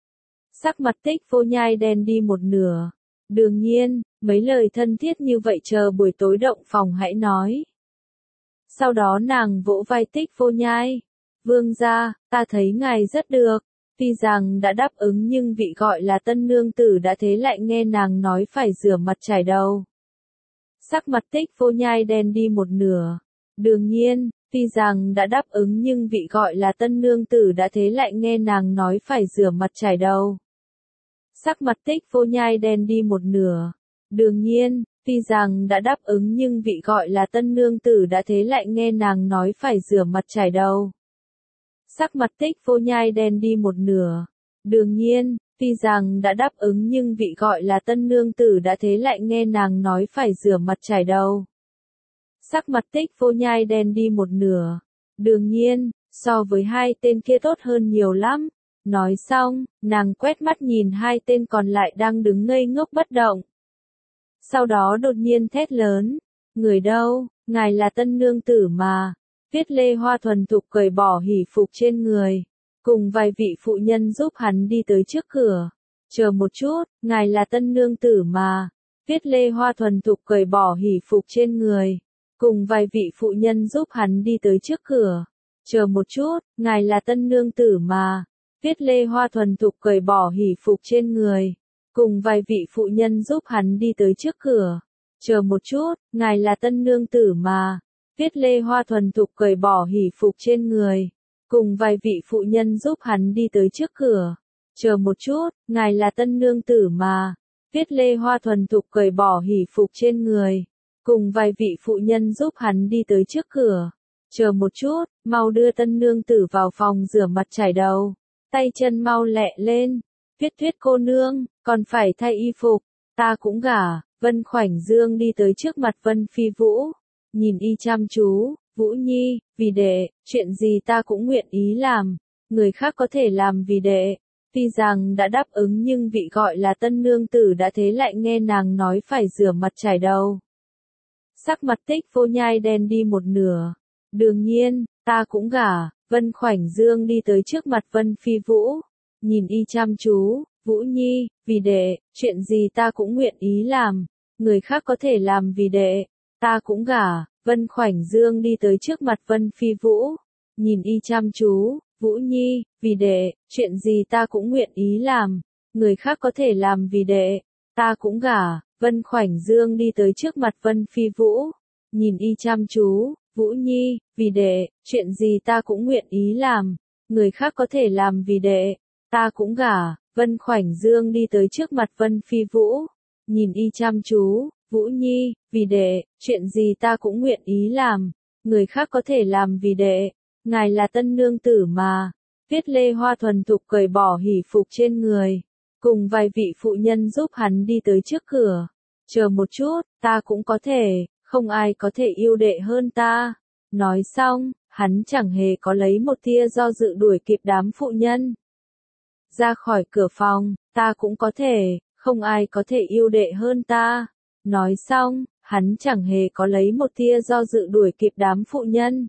Sắc mặt Tích Vô Nhai đen đi một nửa. Đương nhiên, mấy lời thân thiết như vậy chờ buổi tối động phòng hãy nói. Sau đó nàng vỗ vai Tích Vô Nhai. Vương gia, ta thấy ngài rất được. Tuy rằng đã đáp ứng nhưng vị gọi là tân nương tử đã thế lại nghe nàng nói phải rửa mặt chải đầu. Sắc mặt Tích Vô Nhai đen đi một nửa. Đương nhiên, tuy rằng đã đáp ứng nhưng vị gọi là tân nương tử đã thế lại nghe nàng nói phải rửa mặt chải đầu. Sắc mặt Tích Vô Nhai đen đi một nửa. Đương nhiên, tuy rằng đã đáp ứng nhưng vị gọi là tân nương tử đã thế lại nghe nàng nói phải rửa mặt chải đầu. Sắc mặt Tích Vô Nhai đen đi một nửa. Đương nhiên, tuy rằng đã đáp ứng nhưng vị gọi là tân nương tử đã thế lại nghe nàng nói phải rửa mặt chải đầu. Sắc mặt Tích Vô Nhai đen đi một nửa. Đương nhiên, so với hai tên kia tốt hơn nhiều lắm. Nói xong, nàng quét mắt nhìn hai tên còn lại đang đứng ngây ngốc bất động. Sau đó đột nhiên thét lớn, người đâu, ngài là tân nương tử mà. Tuyết Lê Hoa thuần thục cởi bỏ hỷ phục trên người, cùng vài vị phụ nhân giúp hắn đi tới trước cửa. Chờ một chút, ngài là tân nương tử mà. Tuyết Lê Hoa thuần thục cởi bỏ hỷ phục trên người, cùng vài vị phụ nhân giúp hắn đi tới trước cửa. Chờ một chút, ngài là tân nương tử mà. Tuyết Lê Hoa thuần thục cởi bỏ hỷ phục trên người, cùng vài vị phụ nhân giúp hắn đi tới trước cửa. Chờ một chút, ngài là tân nương tử mà. Tuyết Lê Hoa thuần thục cởi bỏ hỷ phục trên người, cùng vài vị phụ nhân giúp hắn đi tới trước cửa. Chờ một chút, ngài là tân nương tử mà. Tuyết Lê Hoa thuần thục cởi bỏ hỷ phục trên người, cùng vài vị phụ nhân giúp hắn đi tới trước cửa. Chờ một chút, mau đưa tân nương tử vào phòng rửa mặt chải đầu. Tay chân mau lẹ lên. Tuyết Tuyết cô nương, còn phải thay y phục. Ta cũng gả. Vân Khoảnh Dương đi tới trước mặt Vân Phi Vũ. Nhìn y chăm chú, Vũ Nhi, vì đệ, chuyện gì ta cũng nguyện ý làm. Người khác có thể làm vì đệ. Tuy rằng đã đáp ứng nhưng vị gọi là tân nương tử đã thế lại nghe nàng nói phải rửa mặt chải đầu. Sắc mặt Tích Vô Nhai đen đi một nửa. Đương nhiên, ta cũng gả. Vân Khoảnh Dương đi tới trước mặt Vân Phi Vũ. Nhìn y chăm chú, Vũ Nhi, vì đệ, chuyện gì ta cũng nguyện ý làm. Người khác có thể làm vì đệ. Ta cũng gả. Vân Khoảnh Dương đi tới trước mặt Vân Phi Vũ. Nhìn y chăm chú, Vũ Nhi, vì đệ, chuyện gì ta cũng nguyện ý làm. Người khác có thể làm vì đệ. Ta cũng gả. Vân Khoảnh Dương đi tới trước mặt Vân Phi Vũ. Nhìn y chăm chú, Vũ Nhi, vì đệ, chuyện gì ta cũng nguyện ý làm. Người khác có thể làm vì đệ. Ta cũng gả. Vân Khoảnh Dương đi tới trước mặt Vân Phi Vũ. Nhìn y chăm chú, Vũ Nhi, vì đệ, chuyện gì ta cũng nguyện ý làm, người khác có thể làm vì đệ, ngài là tân nương tử mà. Viết Lê Hoa thuần thục cởi bỏ hỷ phục trên người, cùng vài vị phụ nhân giúp hắn đi tới trước cửa. Chờ một chút, ta cũng có thể, không ai có thể yêu đệ hơn ta. Nói xong, hắn chẳng hề có lấy một tia do dự đuổi kịp đám phụ nhân. Ra khỏi cửa phòng, ta cũng có thể, không ai có thể yêu đệ hơn ta. Nói xong, hắn chẳng hề có lấy một tia do dự đuổi kịp đám phụ nhân.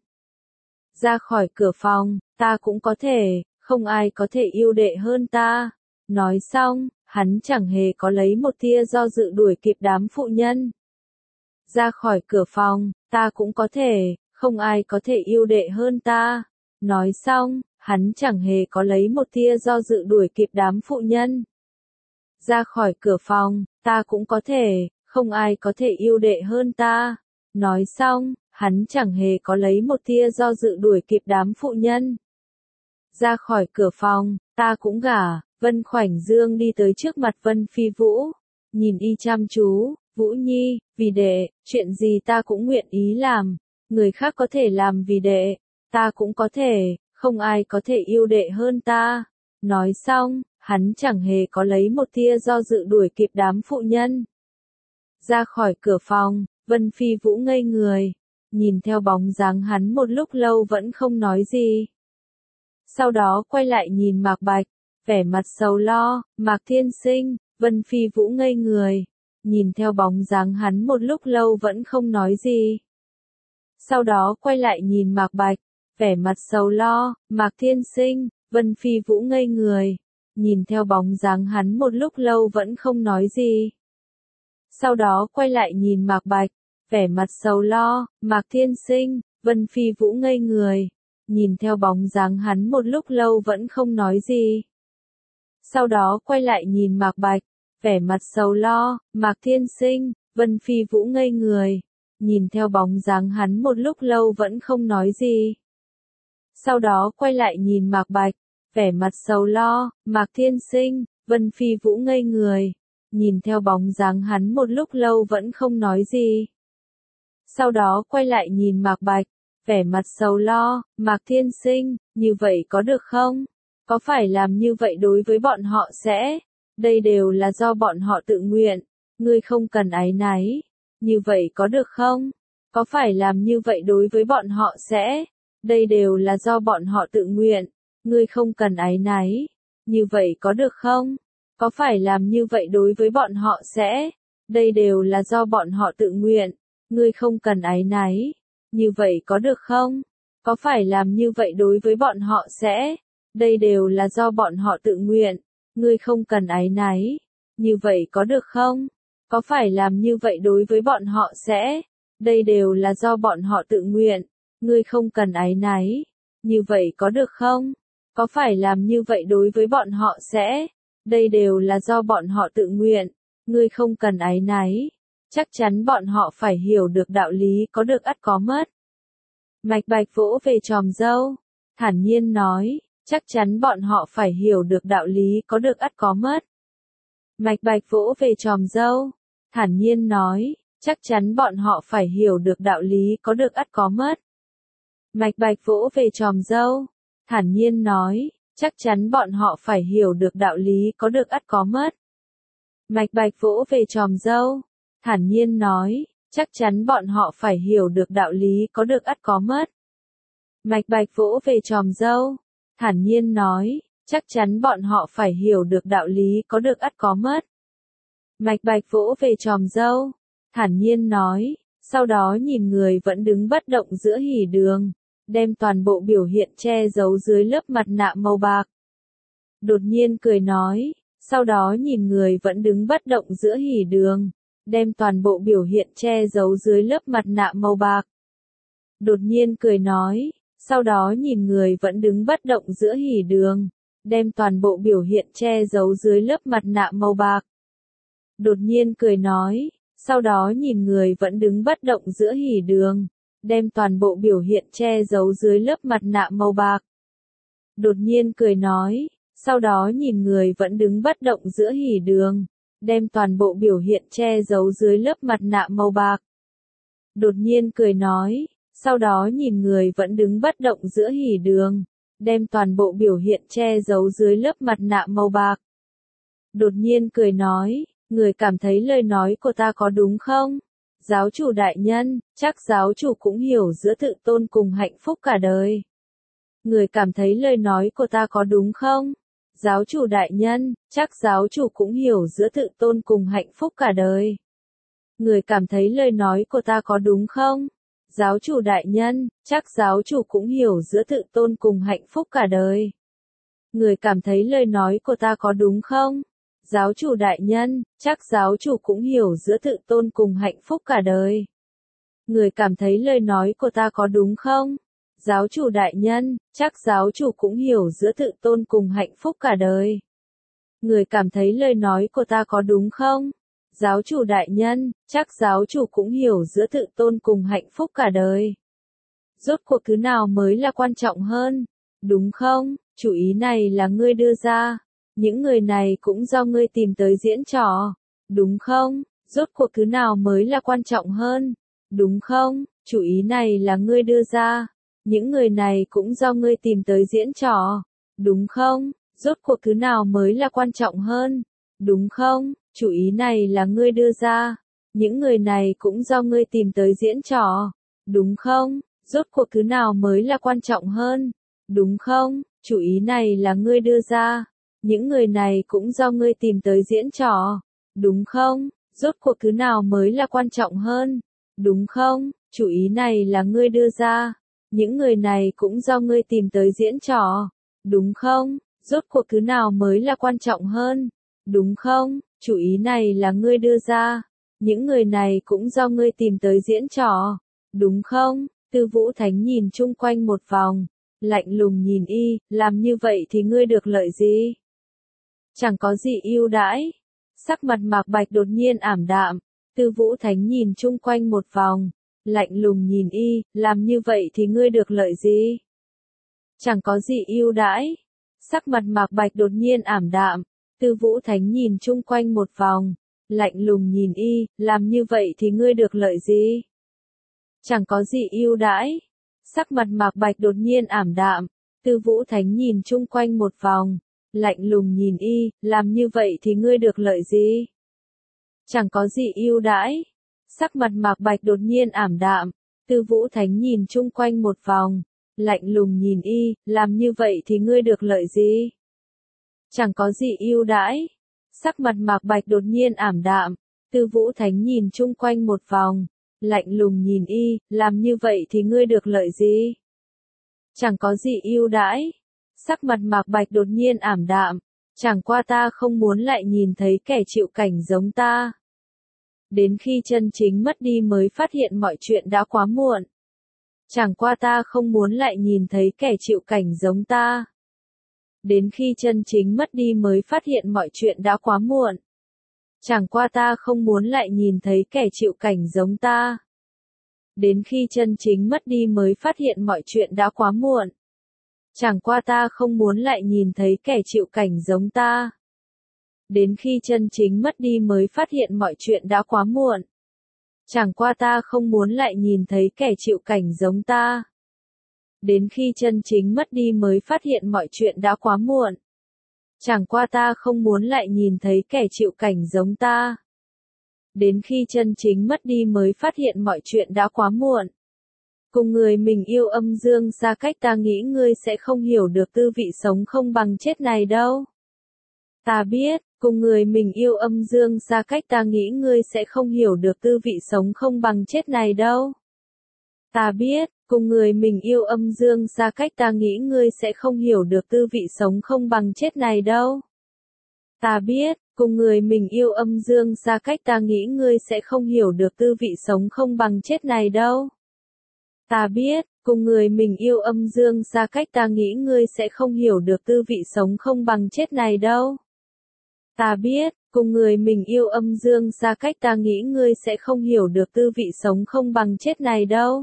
Ra khỏi cửa phòng, ta cũng có thể, không ai có thể yêu đệ hơn ta. Nói xong, hắn chẳng hề có lấy một tia do dự đuổi kịp đám phụ nhân. Ra khỏi cửa phòng, ta cũng có thể, không ai có thể yêu đệ hơn ta. Nói xong, hắn chẳng hề có lấy một tia do dự đuổi kịp đám phụ nhân. Ra khỏi cửa phòng, ta cũng có thể, không ai có thể yêu đệ hơn ta. Nói xong, hắn chẳng hề có lấy một tia do dự đuổi kịp đám phụ nhân. Ra khỏi cửa phòng, ta cũng gả. Vân Khoảnh Dương đi tới trước mặt Vân Phi Vũ, nhìn y chăm chú. Vũ Nhi, vì đệ, chuyện gì ta cũng nguyện ý làm, người khác có thể làm vì đệ, ta cũng có thể, không ai có thể yêu đệ hơn ta. Nói xong, hắn chẳng hề có lấy một tia do dự đuổi kịp đám phụ nhân. Ra khỏi cửa phòng, Vân Phi Vũ ngây người, nhìn theo bóng dáng hắn một lúc lâu vẫn không nói gì. Sau đó quay lại nhìn Mạc Bạch, vẻ mặt sầu lo. Mạc Thiên Sinh, Vân Phi Vũ ngây người, nhìn theo bóng dáng hắn một lúc lâu vẫn không nói gì. Sau đó quay lại nhìn Mạc Bạch, vẻ mặt sầu lo. Mạc Thiên Sinh, Vân Phi Vũ ngây người, nhìn theo bóng dáng hắn một lúc lâu vẫn không nói gì. Sau đó quay lại nhìn Mạc Bạch, vẻ mặt sầu lo. Mạc Thiên Sinh, Vân Phi Vũ ngây người, nhìn theo bóng dáng hắn một lúc lâu vẫn không nói gì. Sau đó quay lại nhìn Mạc Bạch, vẻ mặt sầu lo. Mạc Thiên Sinh, Vân Phi Vũ ngây người, nhìn theo bóng dáng hắn một lúc lâu vẫn không nói gì. Sau đó quay lại nhìn Mạc Bạch, vẻ mặt sầu lo. Mạc Thiên Sinh, Vân Phi Vũ ngây người, nhìn theo bóng dáng hắn một lúc lâu vẫn không nói gì. Sau đó quay lại nhìn Mạc Bạch, vẻ mặt sầu lo. Mạc Thiên Sinh, như vậy có được không? Có phải làm như vậy đối với bọn họ sẽ? Đây đều là do bọn họ tự nguyện, ngươi không cần áy náy. Như vậy có được không? Có phải làm như vậy đối với bọn họ sẽ? Đây đều là do bọn họ tự nguyện, ngươi không cần áy náy. Như vậy có được không? Có phải làm như vậy đối với bọn họ sẽ? Đây đều là do bọn họ tự nguyện, ngươi không cần áy náy. Như vậy có được không? Có phải làm như vậy đối với bọn họ sẽ? Đây đều là do bọn họ tự nguyện, ngươi không cần áy náy. Như vậy có được không? Có phải làm như vậy đối với bọn họ sẽ? Đây đều là do bọn họ tự nguyện, ngươi không cần áy náy. Như vậy có được không? Có phải làm như vậy đối với bọn họ sẽ? Đây đều là do bọn họ tự nguyện, ngươi không cần áy náy. Chắc chắn bọn họ phải hiểu được đạo lý có được ắt có mất. Mạch Bạch vỗ về chòm râu, thản nhiên nói, chắc chắn bọn họ phải hiểu được đạo lý có được ắt có mất. Mạch Bạch vỗ về chòm râu, thản nhiên nói, chắc chắn bọn họ phải hiểu được đạo lý có được ắt có mất. Mạch Bạch vỗ về chòm râu, thản nhiên nói, chắc chắn bọn họ phải hiểu được đạo lý có được ắt có mất. Mạch Bạch vỗ về chòm râu, thản nhiên nói, chắc chắn bọn họ phải hiểu được đạo lý có được ắt có mất. Mạch Bạch vỗ về chòm râu, thản nhiên nói, chắc chắn bọn họ phải hiểu được đạo lý có được ắt có mất. Mạch Bạch vỗ về chòm râu, thản nhiên nói, sau đó nhìn người vẫn đứng bất động giữa hỉ đường, đem toàn bộ biểu hiện che giấu dưới lớp mặt nạ màu bạc. Đột nhiên cười nói, sau đó nhìn người vẫn đứng bất động giữa hỉ đường, đem toàn bộ biểu hiện che giấu dưới lớp mặt nạ màu bạc. Đột nhiên cười nói, sau đó nhìn người vẫn đứng bất động giữa hỉ đường, đem toàn bộ biểu hiện che giấu dưới lớp mặt nạ màu bạc. Đột nhiên cười nói, sau đó nhìn người vẫn đứng bất động giữa hỉ đường, đem toàn bộ biểu hiện che giấu dưới lớp mặt nạ màu bạc. Đột nhiên cười nói, sau đó nhìn người vẫn đứng bất động giữa hỉ đường, đem toàn bộ biểu hiện che giấu dưới lớp mặt nạ màu bạc. Đột nhiên cười nói, sau đó nhìn người vẫn đứng bất động giữa hỉ đường, đem toàn bộ biểu hiện che giấu dưới lớp mặt nạ màu bạc. Đột nhiên cười nói, người cảm thấy lời nói của ta có đúng không? Giáo chủ đại nhân, chắc giáo chủ cũng hiểu giữa tự tôn cùng hạnh phúc cả đời. Người cảm thấy lời nói của ta có đúng không? Giáo chủ đại nhân, chắc giáo chủ cũng hiểu giữa tự tôn cùng hạnh phúc cả đời. Người cảm thấy lời nói của ta có đúng không? Giáo chủ đại nhân, chắc giáo chủ cũng hiểu giữa tự tôn cùng hạnh phúc cả đời. Người cảm thấy lời nói của ta có đúng không? Giáo chủ đại nhân, chắc giáo chủ cũng hiểu giữa tự tôn cùng hạnh phúc cả đời. Người cảm thấy lời nói của ta có đúng không? Giáo chủ đại nhân, chắc giáo chủ cũng hiểu giữa tự tôn cùng hạnh phúc cả đời. Người cảm thấy lời nói của ta có đúng không? Giáo chủ đại nhân, chắc giáo chủ cũng hiểu giữa tự tôn cùng hạnh phúc cả đời. Rốt cuộc thứ nào mới là quan trọng hơn? Đúng không? Chủ ý này là ngươi đưa ra. Những người này cũng do ngươi tìm tới diễn trò. Đúng không? Rốt cuộc thứ nào mới là quan trọng hơn? Đúng không? Chủ ý này là ngươi đưa ra. Những người này cũng do ngươi tìm tới diễn trò. Đúng không? Rốt cuộc thứ nào mới là quan trọng hơn? Đúng không? Chủ ý này là ngươi đưa ra. Những người này cũng do ngươi tìm tới diễn trò. Đúng không? Rốt cuộc thứ nào mới là quan trọng hơn? Đúng không? Chủ ý này là ngươi đưa ra. Những người này cũng do ngươi tìm tới diễn trò. Đúng không? Rốt cuộc thứ nào mới là quan trọng hơn? Đúng không? Chủ ý này là ngươi đưa ra. Những người này cũng do ngươi tìm tới diễn trò. Đúng không? Rốt cuộc thứ nào mới là quan trọng hơn? Đúng không? Chủ ý này là ngươi đưa ra. Những người này cũng do ngươi tìm tới diễn trò. Đúng không? Tư Vũ Thánh nhìn chung quanh một vòng. Lạnh lùng nhìn y, làm như vậy thì ngươi được lợi gì? Chẳng có gì ưu đãi. Sắc mặt Mạc Bạch đột nhiên ảm đạm. Tư Vũ Thánh nhìn chung quanh một vòng. Lạnh lùng nhìn y, làm như vậy thì ngươi được lợi gì? Chẳng có gì ưu đãi. Sắc mặt Mạc Bạch đột nhiên ảm đạm. Tư Vũ Thánh nhìn chung quanh một vòng. Lạnh lùng nhìn y, làm như vậy thì ngươi được lợi gì? Chẳng có gì ưu đãi. Sắc mặt Mạc Bạch đột nhiên ảm đạm. Tư Vũ Thánh nhìn chung quanh một vòng. Lạnh lùng nhìn y, làm như vậy thì ngươi được lợi gì? Chẳng có gì ưu đãi. Sắc mặt Mạc Bạch đột nhiên ảm đạm. Tư Vũ Thánh nhìn chung quanh một vòng. Lạnh lùng nhìn y, làm như vậy thì ngươi được lợi gì? Chẳng có gì ưu đãi. Sắc mặt Mạc Bạch đột nhiên ảm đạm. Tư Vũ Thánh nhìn chung quanh một vòng. Lạnh lùng nhìn y, làm như vậy thì ngươi được lợi gì? Chẳng có gì ưu đãi. Sắc mặt Mạc Bạch đột nhiên ảm đạm. Chẳng qua ta không muốn lại nhìn thấy kẻ chịu cảnh giống ta. Đến khi chân chính mất đi mới phát hiện mọi chuyện đã quá muộn. Chẳng qua ta không muốn lại nhìn thấy kẻ chịu cảnh giống ta. Đến khi chân chính mất đi mới phát hiện mọi chuyện đã quá muộn. Chẳng qua ta không muốn lại nhìn thấy kẻ chịu cảnh giống ta. Đến khi chân chính mất đi mới phát hiện mọi chuyện đã quá muộn. Chẳng qua ta không muốn lại nhìn thấy kẻ chịu cảnh giống ta. Đến khi chân chính mất đi mới phát hiện mọi chuyện đã quá muộn. Chẳng qua ta không muốn lại nhìn thấy kẻ chịu cảnh giống ta. Đến khi chân chính mất đi mới phát hiện mọi chuyện đã quá muộn. Chẳng qua ta không muốn lại nhìn thấy kẻ chịu cảnh giống ta. Đến khi chân chính mất đi mới phát hiện mọi chuyện đã quá muộn. Cùng người mình yêu âm dương xa cách, ta nghĩ ngươi sẽ không hiểu được tư vị sống không bằng chết này đâu. Ta biết, cùng người mình yêu âm dương xa cách, ta nghĩ ngươi sẽ không hiểu được tư vị sống không bằng chết này đâu. Ta biết, cùng người mình yêu âm dương xa cách, ta nghĩ ngươi sẽ không hiểu được tư vị sống không bằng chết này đâu. Ta biết, cùng người mình yêu âm dương xa cách, ta nghĩ ngươi sẽ không hiểu được tư vị sống không bằng chết này đâu. Ta biết, cùng người mình yêu âm dương xa cách, ta nghĩ ngươi sẽ không hiểu được tư vị sống không bằng chết này đâu. Ta biết, cùng người mình yêu âm dương xa cách, ta nghĩ ngươi sẽ không hiểu được tư vị sống không bằng chết này đâu.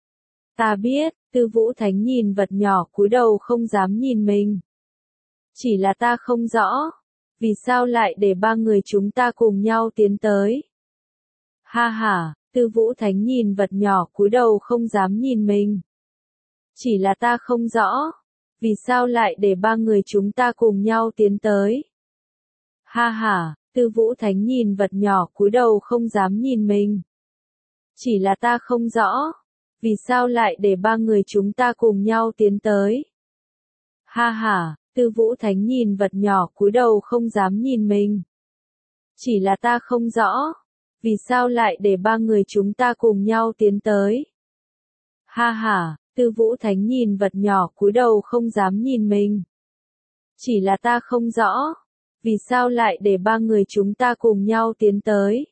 Ta biết, Tư Vũ Thánh nhìn vật nhỏ cúi đầu không dám nhìn mình. Chỉ là ta không rõ. Vì sao lại để ba người chúng ta cùng nhau tiến tới? Ha ha, Tư Vũ Thánh nhìn vật nhỏ cúi đầu không dám nhìn mình. Chỉ là ta không rõ. Vì sao lại để ba người chúng ta cùng nhau tiến tới? Ha ha, Tư Vũ Thánh nhìn vật nhỏ cúi đầu không dám nhìn mình. Chỉ là ta không rõ. Vì sao lại để ba người chúng ta cùng nhau tiến tới? Ha ha, Tư Vũ Thánh nhìn vật nhỏ cúi đầu không dám nhìn mình. Chỉ là ta không rõ. Vì sao lại để ba người chúng ta cùng nhau tiến tới? Ha ha, Tư Vũ Thánh nhìn vật nhỏ cúi đầu không dám nhìn mình. Chỉ là ta không rõ. Vì sao lại để ba người chúng ta cùng nhau tiến tới?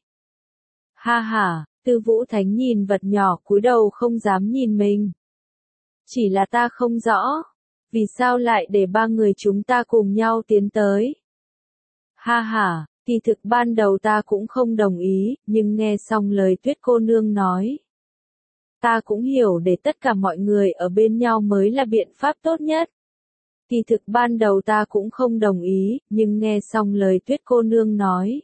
Ha ha, Tư Vũ Thánh nhìn vật nhỏ cúi đầu không dám nhìn mình. Chỉ là ta không rõ. Vì sao lại để ba người chúng ta cùng nhau tiến tới? Ha ha, kỳ thực ban đầu ta cũng không đồng ý, nhưng nghe xong lời Tuyết cô nương nói. Ta cũng hiểu để tất cả mọi người ở bên nhau mới là biện pháp tốt nhất. Kỳ thực ban đầu ta cũng không đồng ý, nhưng nghe xong lời Tuyết cô nương nói.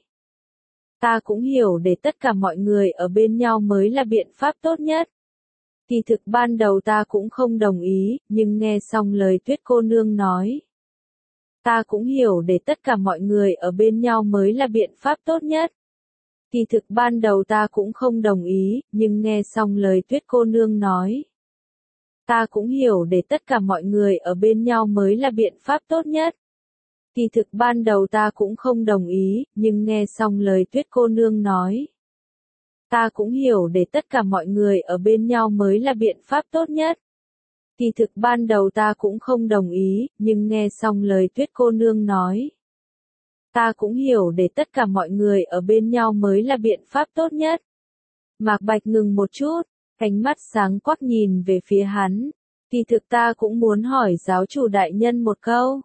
Ta cũng hiểu để tất cả mọi người ở bên nhau mới là biện pháp tốt nhất. Kỳ thực ban đầu ta cũng không đồng ý, nhưng nghe xong lời Tuyết cô nương nói. Ta cũng hiểu để tất cả mọi người ở bên nhau mới là biện pháp tốt nhất. Kỳ thực ban đầu ta cũng không đồng ý, nhưng nghe xong lời Tuyết cô nương nói. Ta cũng hiểu để tất cả mọi người ở bên nhau mới là biện pháp tốt nhất. Kỳ thực ban đầu ta cũng không đồng ý, nhưng nghe xong lời Tuyết cô nương nói. Ta cũng hiểu để tất cả mọi người ở bên nhau mới là biện pháp tốt nhất. Kỳ thực ban đầu ta cũng không đồng ý, nhưng nghe xong lời Tuyết cô nương nói. Ta cũng hiểu để tất cả mọi người ở bên nhau mới là biện pháp tốt nhất. Mạc Bạch ngừng một chút, ánh mắt sáng quắc nhìn về phía hắn. Kỳ thực ta cũng muốn hỏi giáo chủ đại nhân một câu.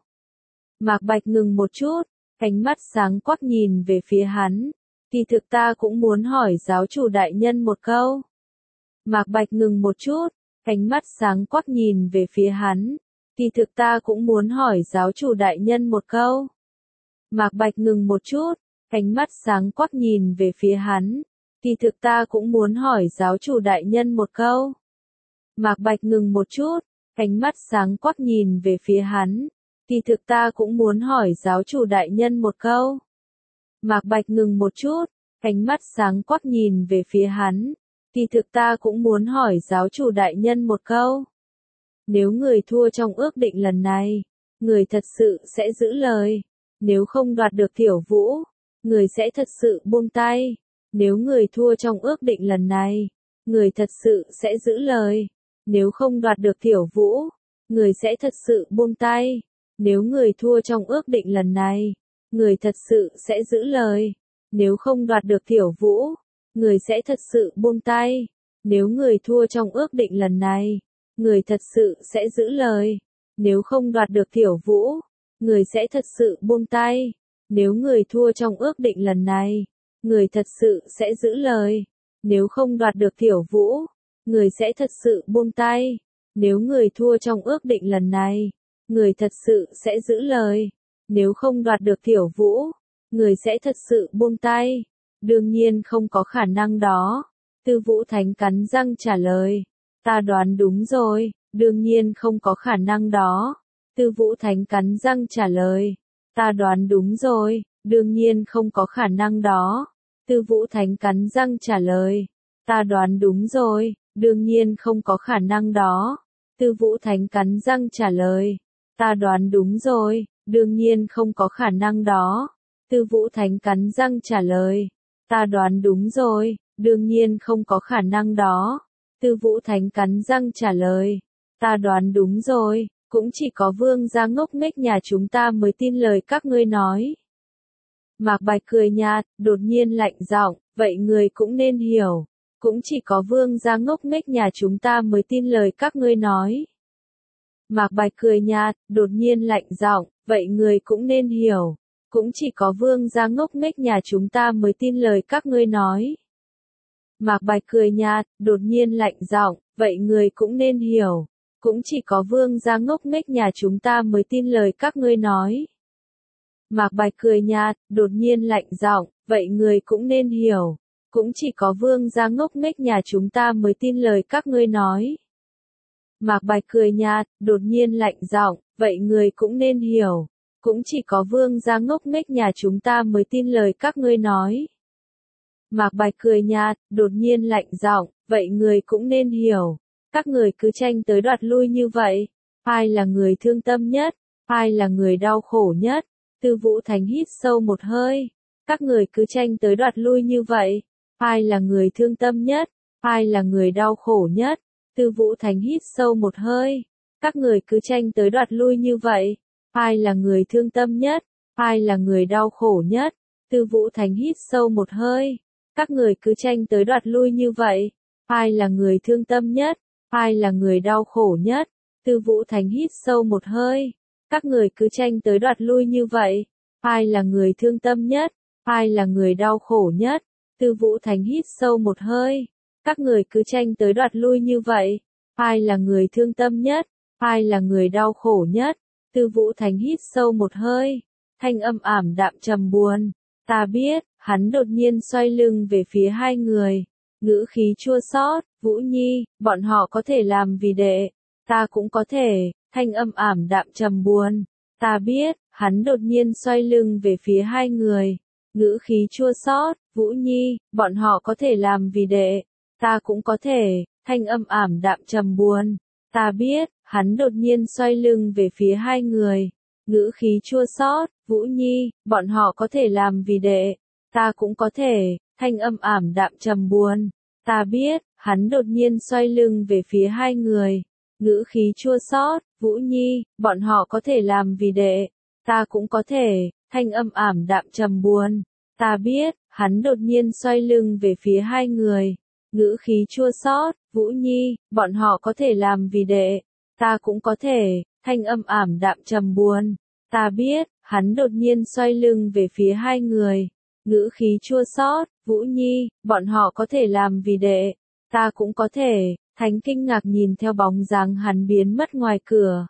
Mạc Bạch ngừng một chút, ánh mắt sáng quắc nhìn về phía hắn. Kỳ thực ta cũng muốn hỏi giáo chủ đại nhân một câu. Mạc Bạch ngừng một chút, ánh mắt sáng quắc nhìn về phía hắn. Kỳ thực ta cũng muốn hỏi giáo chủ đại nhân một câu. Mạc Bạch ngừng một chút, ánh mắt sáng quắc nhìn về phía hắn. Kỳ thực ta cũng muốn hỏi giáo chủ đại nhân một câu. Mạc Bạch ngừng một chút, ánh mắt sáng quắc nhìn về phía hắn. Kỳ thực ta cũng muốn hỏi giáo chủ đại nhân một câu. Mạc Bạch ngừng một chút, ánh mắt sáng quắc nhìn về phía hắn. Kỳ thực ta cũng muốn hỏi giáo chủ đại nhân một câu. Nếu người thua trong ước định lần này, người thật sự sẽ giữ lời. Nếu không đoạt được Tiểu Vũ, người sẽ thật sự buông tay. Nếu người thua trong ước định lần này, người thật sự sẽ giữ lời. Nếu không đoạt được Tiểu Vũ, người sẽ thật sự buông tay. Nếu người thua trong ước định lần này, người thật sự sẽ giữ lời. Nếu không đoạt được Tiểu Vũ, người sẽ thật sự buông tay. Nếu người thua trong ước định lần này, người thật sự sẽ giữ lời. Nếu không đoạt được Tiểu Vũ, người sẽ thật sự buông tay. Nếu người thua trong ước định lần này, người thật sự sẽ giữ lời. Nếu không đoạt được Tiểu Vũ, người sẽ thật sự buông tay. Nếu người thua trong ước định lần này, người thật sự sẽ giữ lời. Nếu không đoạt được Tiểu Vũ, người sẽ thật sự buông tay. Đương nhiên không có khả năng đó. Tư Vũ Thánh cắn răng trả lời. Ta đoán đúng rồi, đương nhiên không có khả năng đó. Tư Vũ Thánh cắn răng trả lời. Ta đoán đúng rồi, đương nhiên không có khả năng đó. Tư Vũ Thánh cắn răng trả lời. Ta đoán đúng rồi, đương nhiên không có khả năng đó. Tư Vũ Thánh cắn răng trả lời. Ta đoán đúng rồi, đương nhiên không có khả năng đó. Tư Vũ Thánh cắn răng trả lời. Ta đoán đúng rồi, đương nhiên không có khả năng đó. Tư Vũ Thánh cắn răng trả lời. Ta đoán đúng rồi, cũng chỉ có vương gia ngốc nghếch nhà chúng ta mới tin lời các ngươi nói. Mạc Bạch cười nhạt, đột nhiên lạnh giọng, vậy người cũng nên hiểu. Cũng chỉ có vương gia ngốc nghếch nhà chúng ta mới tin lời các ngươi nói. Mạc Bạch cười nhạt, đột nhiên lạnh giọng, vậy người cũng nên hiểu. Cũng chỉ có vương gia ngốc nghếch nhà chúng ta mới tin lời các ngươi nói. Mạc Bạch cười nhạt, đột nhiên lạnh giọng, vậy người cũng nên hiểu. Cũng chỉ có vương gia ngốc nghếch nhà chúng ta mới tin lời các ngươi nói. Mạc Bạch cười nhạt, đột nhiên lạnh giọng, vậy người cũng nên hiểu. Cũng chỉ có vương gia ngốc nghếch nhà chúng ta mới tin lời các ngươi nói. Mạc Bạch cười nhạt, đột nhiên lạnh giọng, vậy người cũng nên hiểu. Cũng chỉ có vương gia ngốc nghếch nhà chúng ta mới tin lời các ngươi nói. Mạc Bạch cười nhạt, đột nhiên lạnh giọng, vậy người cũng nên hiểu. Cũng chỉ có vương gia ngốc nghếch nhà chúng ta mới tin lời các ngươi nói. Mạc Bạch cười nhạt, đột nhiên lạnh giọng, vậy người cũng nên hiểu. Cũng chỉ có vương gia ngốc nghếch nhà chúng ta mới tin lời các ngươi nói. Mạc Bạch cười nhạt, đột nhiên lạnh giọng, vậy người cũng nên hiểu. Cũng chỉ có vương gia ngốc nghếch nhà chúng ta mới tin lời các ngươi nói. Mạc Bạch cười nhạt, đột nhiên lạnh giọng, vậy người cũng nên hiểu. Các người cứ tranh tới đoạt lui như vậy. Ai là người thương tâm nhất? Ai là người đau khổ nhất? Tư Vũ Thánh hít sâu một hơi. Các người cứ tranh tới đoạt lui như vậy. Ai là người thương tâm nhất? Ai là người đau khổ nhất? Tư Vũ Thánh hít sâu một hơi. Các người cứ tranh tới đoạt lui như vậy. Ai là người thương tâm nhất? Ai là người đau khổ nhất? Tư Vũ Thánh hít sâu một hơi. Các người cứ tranh tới đoạt lui như vậy. Ai là người thương tâm nhất? Ai là người đau khổ nhất? Tư Vũ Thánh hít sâu một hơi. Các người cứ tranh tới đoạt lui như vậy. Ai là người thương tâm nhất? Ai là người đau khổ nhất? Tư Vũ Thánh hít sâu một hơi. Các người cứ tranh tới đoạt lui như vậy. Ai là người thương tâm nhất? Ai là người đau khổ nhất? Tư Vũ Thánh hít sâu một hơi. Thanh âm ảm đạm trầm buồn. Ta biết, hắn đột nhiên xoay lưng về phía hai người. Ngữ khí chua xót, Vũ Nhi, bọn họ có thể làm vì đệ. Ta cũng có thể, thanh âm ảm đạm trầm buồn. Ta biết, hắn đột nhiên xoay lưng về phía hai người. Ngữ khí chua xót, Vũ Nhi, bọn họ có thể làm vì đệ. Ta cũng có thể, thanh âm ảm đạm trầm buồn. Ta biết, hắn đột nhiên xoay lưng về phía hai người. Ngữ khí chua xót, Vũ Nhi, bọn họ có thể làm vì đệ. Ta cũng có thể, thanh âm ảm đạm trầm buồn. Ta biết, hắn đột nhiên xoay lưng về phía hai người. Ngữ khí chua xót, Vũ Nhi, bọn họ có thể làm vì đệ. Ta cũng có thể, thanh âm ảm đạm trầm buồn. Ta biết, hắn đột nhiên xoay lưng về phía hai người. Ngữ khí chua xót, Vũ Nhi, bọn họ có thể làm vì đệ. Ta cũng có thể, thanh âm ảm đạm trầm buồn. Ta biết, hắn đột nhiên xoay lưng về phía hai người. Ngữ khí chua xót, Vũ Nhi, bọn họ có thể làm vì đệ. Ta cũng có thể, Thánh kinh ngạc nhìn theo bóng dáng hắn biến mất ngoài cửa.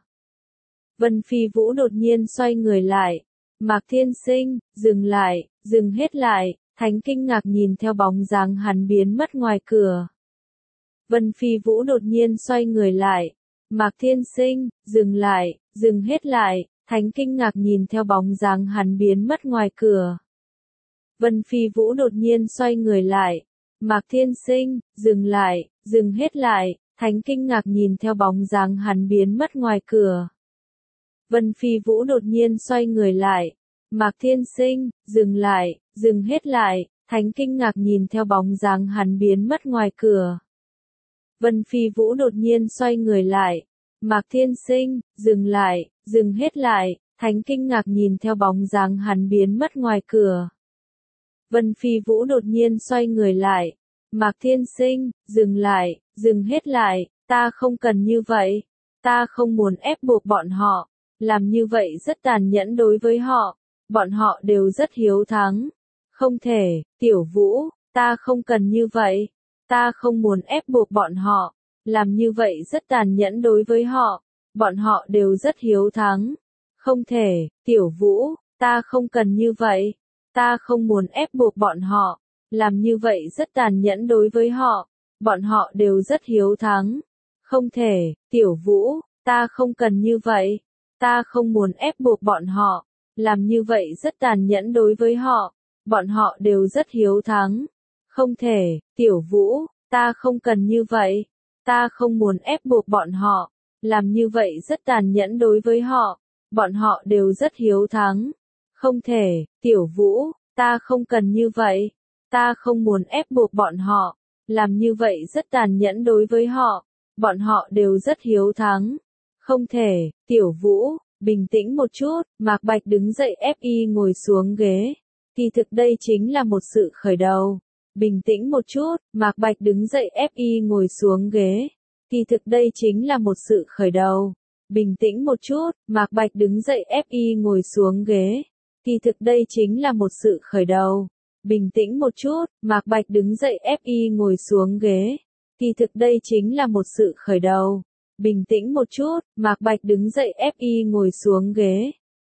Vân Phi Vũ đột nhiên xoay người lại. Mạc Thiên Sinh, dừng lại, dừng hết lại, Thánh kinh ngạc nhìn theo bóng dáng hắn biến mất ngoài cửa. Vân Phi Vũ đột nhiên xoay người lại. Mạc Thiên Sinh, dừng lại, dừng hết lại, Thánh kinh ngạc nhìn theo bóng dáng hắn biến mất ngoài cửa. Vân Phi Vũ đột nhiên xoay người lại. Mạc Thiên Sinh, dừng lại, dừng hết lại, Thánh kinh ngạc nhìn theo bóng dáng hắn biến mất ngoài cửa. Vân Phi Vũ đột nhiên xoay người lại. Mạc Thiên Sinh, dừng lại, dừng hết lại, Thánh kinh ngạc nhìn theo bóng dáng hắn biến mất ngoài cửa. Vân Phi Vũ đột nhiên xoay người lại. Mạc Thiên Sinh, dừng lại, dừng hết lại, Thánh kinh ngạc nhìn theo bóng dáng hắn biến mất ngoài cửa. Vân Phi Vũ đột nhiên xoay người lại. Mạc Thiên Sinh, dừng lại, dừng hết lại, ta không cần như vậy. Ta không muốn ép buộc bọn họ. Làm như vậy rất tàn nhẫn đối với họ. Bọn họ đều rất hiếu thắng. Không thể, Tiểu Vũ, ta không cần như vậy. Ta không muốn ép buộc bọn họ. Làm như vậy rất tàn nhẫn đối với họ. Bọn họ đều rất hiếu thắng. Không thể, Tiểu Vũ, ta không cần như vậy. Ta không muốn ép buộc bọn họ. Làm như vậy rất tàn nhẫn đối với họ. Bọn họ đều rất hiếu thắng. Không thể, Tiểu Vũ, ta không cần như vậy. Ta không muốn ép buộc bọn họ. Làm như vậy rất tàn nhẫn đối với họ. Bọn họ đều rất hiếu thắng. Không thể, Tiểu Vũ, ta không cần như vậy. Ta không muốn ép buộc bọn họ. Làm như vậy rất tàn nhẫn đối với họ. Bọn họ đều rất hiếu thắng. Không thể, Tiểu Vũ, ta không cần như vậy. Ta không muốn ép buộc bọn họ. Làm như vậy rất tàn nhẫn đối với họ. Bọn họ đều rất hiếu thắng. Không thể, Tiểu Vũ, bình tĩnh một chút, Mạc Bạch đứng dậy ép y ngồi xuống ghế. Thì thực đây chính là một sự khởi đầu. Bình tĩnh một chút, Mạc Bạch đứng dậy ép y ngồi xuống ghế. Thì thực đây chính là một sự khởi đầu. Bình tĩnh một chút, Mạc Bạch đứng dậy ép y ngồi xuống ghế. Thì thực đây chính là một sự khởi đầu. Bình tĩnh một chút, Mạc Bạch đứng dậy ép y ngồi xuống ghế. Thì thực đây chính là một sự khởi đầu. Bình tĩnh một chút, Mạc Bạch đứng dậy ép y ngồi xuống ghế.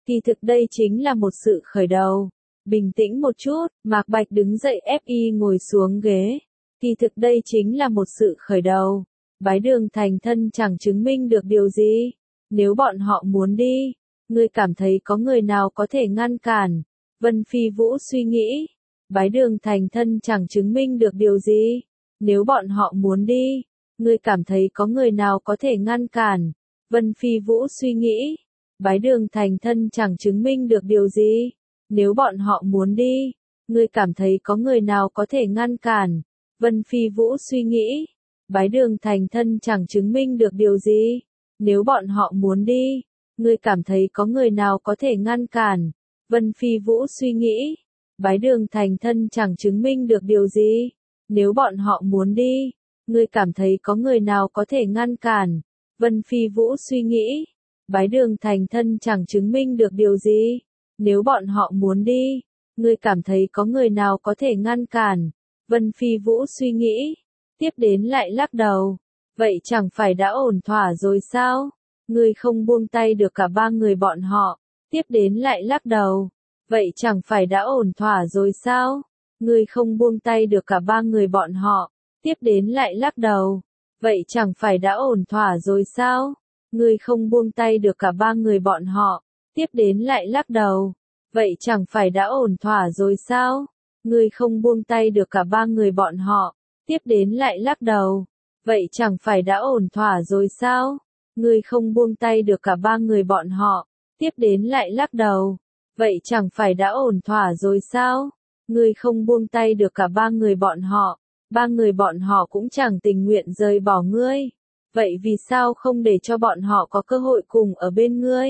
Kỳ thực đây chính là một sự khởi đầu. Bình tĩnh một chút, Mạc Bạch đứng dậy ép y ngồi xuống ghế. Kỳ thực đây chính là một sự khởi đầu. Bái đường thành thân chẳng chứng minh được điều gì. Nếu bọn họ muốn đi, ngươi cảm thấy có người nào có thể ngăn cản? Vân Phi Vũ suy nghĩ. Bái đường thành thân chẳng chứng minh được điều gì. Nếu bọn họ muốn đi, ngươi cảm thấy có người nào có thể ngăn cản? Vân Phi Vũ suy nghĩ. Bái đường thành thân chẳng chứng minh được điều gì. Nếu bọn họ muốn đi, ngươi cảm thấy có người nào có thể ngăn cản? Vân Phi Vũ suy nghĩ. Bái đường thành thân chẳng chứng minh được điều gì. Nếu bọn họ muốn đi, ngươi cảm thấy có người nào có thể ngăn cản? Vân Phi Vũ suy nghĩ. Bái đường thành thân chẳng chứng minh được điều gì. Nếu bọn họ muốn đi, ngươi cảm thấy có người nào có thể ngăn cản? Vân Phi Vũ suy nghĩ. Bái đường thành thân chẳng chứng minh được điều gì. Nếu bọn họ muốn đi, ngươi cảm thấy có người nào có thể ngăn cản? Vân Phi Vũ suy nghĩ. Tiếp đến lại lắc đầu. Vậy chẳng phải đã ổn thỏa rồi sao? Ngươi không buông tay được cả ba người bọn họ. Tiếp đến lại lắc đầu. Vậy chẳng phải đã ổn thỏa rồi sao? Ngươi không buông tay được cả ba người bọn họ. Tiếp đến lại lắc đầu. Vậy chẳng phải đã ổn thỏa rồi sao? Ngươi không buông tay được cả ba người bọn họ. Tiếp đến lại lắc đầu. Vậy chẳng phải đã ổn thỏa rồi sao? Ngươi không buông tay được cả ba người bọn họ. Tiếp đến lại lắc đầu. Vậy chẳng phải đã ổn thỏa rồi sao? Ngươi không buông tay được cả ba người bọn họ. Tiếp đến lại lắc đầu. Vậy chẳng phải đã ổn thỏa rồi sao? Ngươi không buông tay được cả ba người bọn họ. Ba người bọn họ cũng chẳng tình nguyện rời bỏ ngươi. Vậy vì sao không để cho bọn họ có cơ hội cùng ở bên ngươi?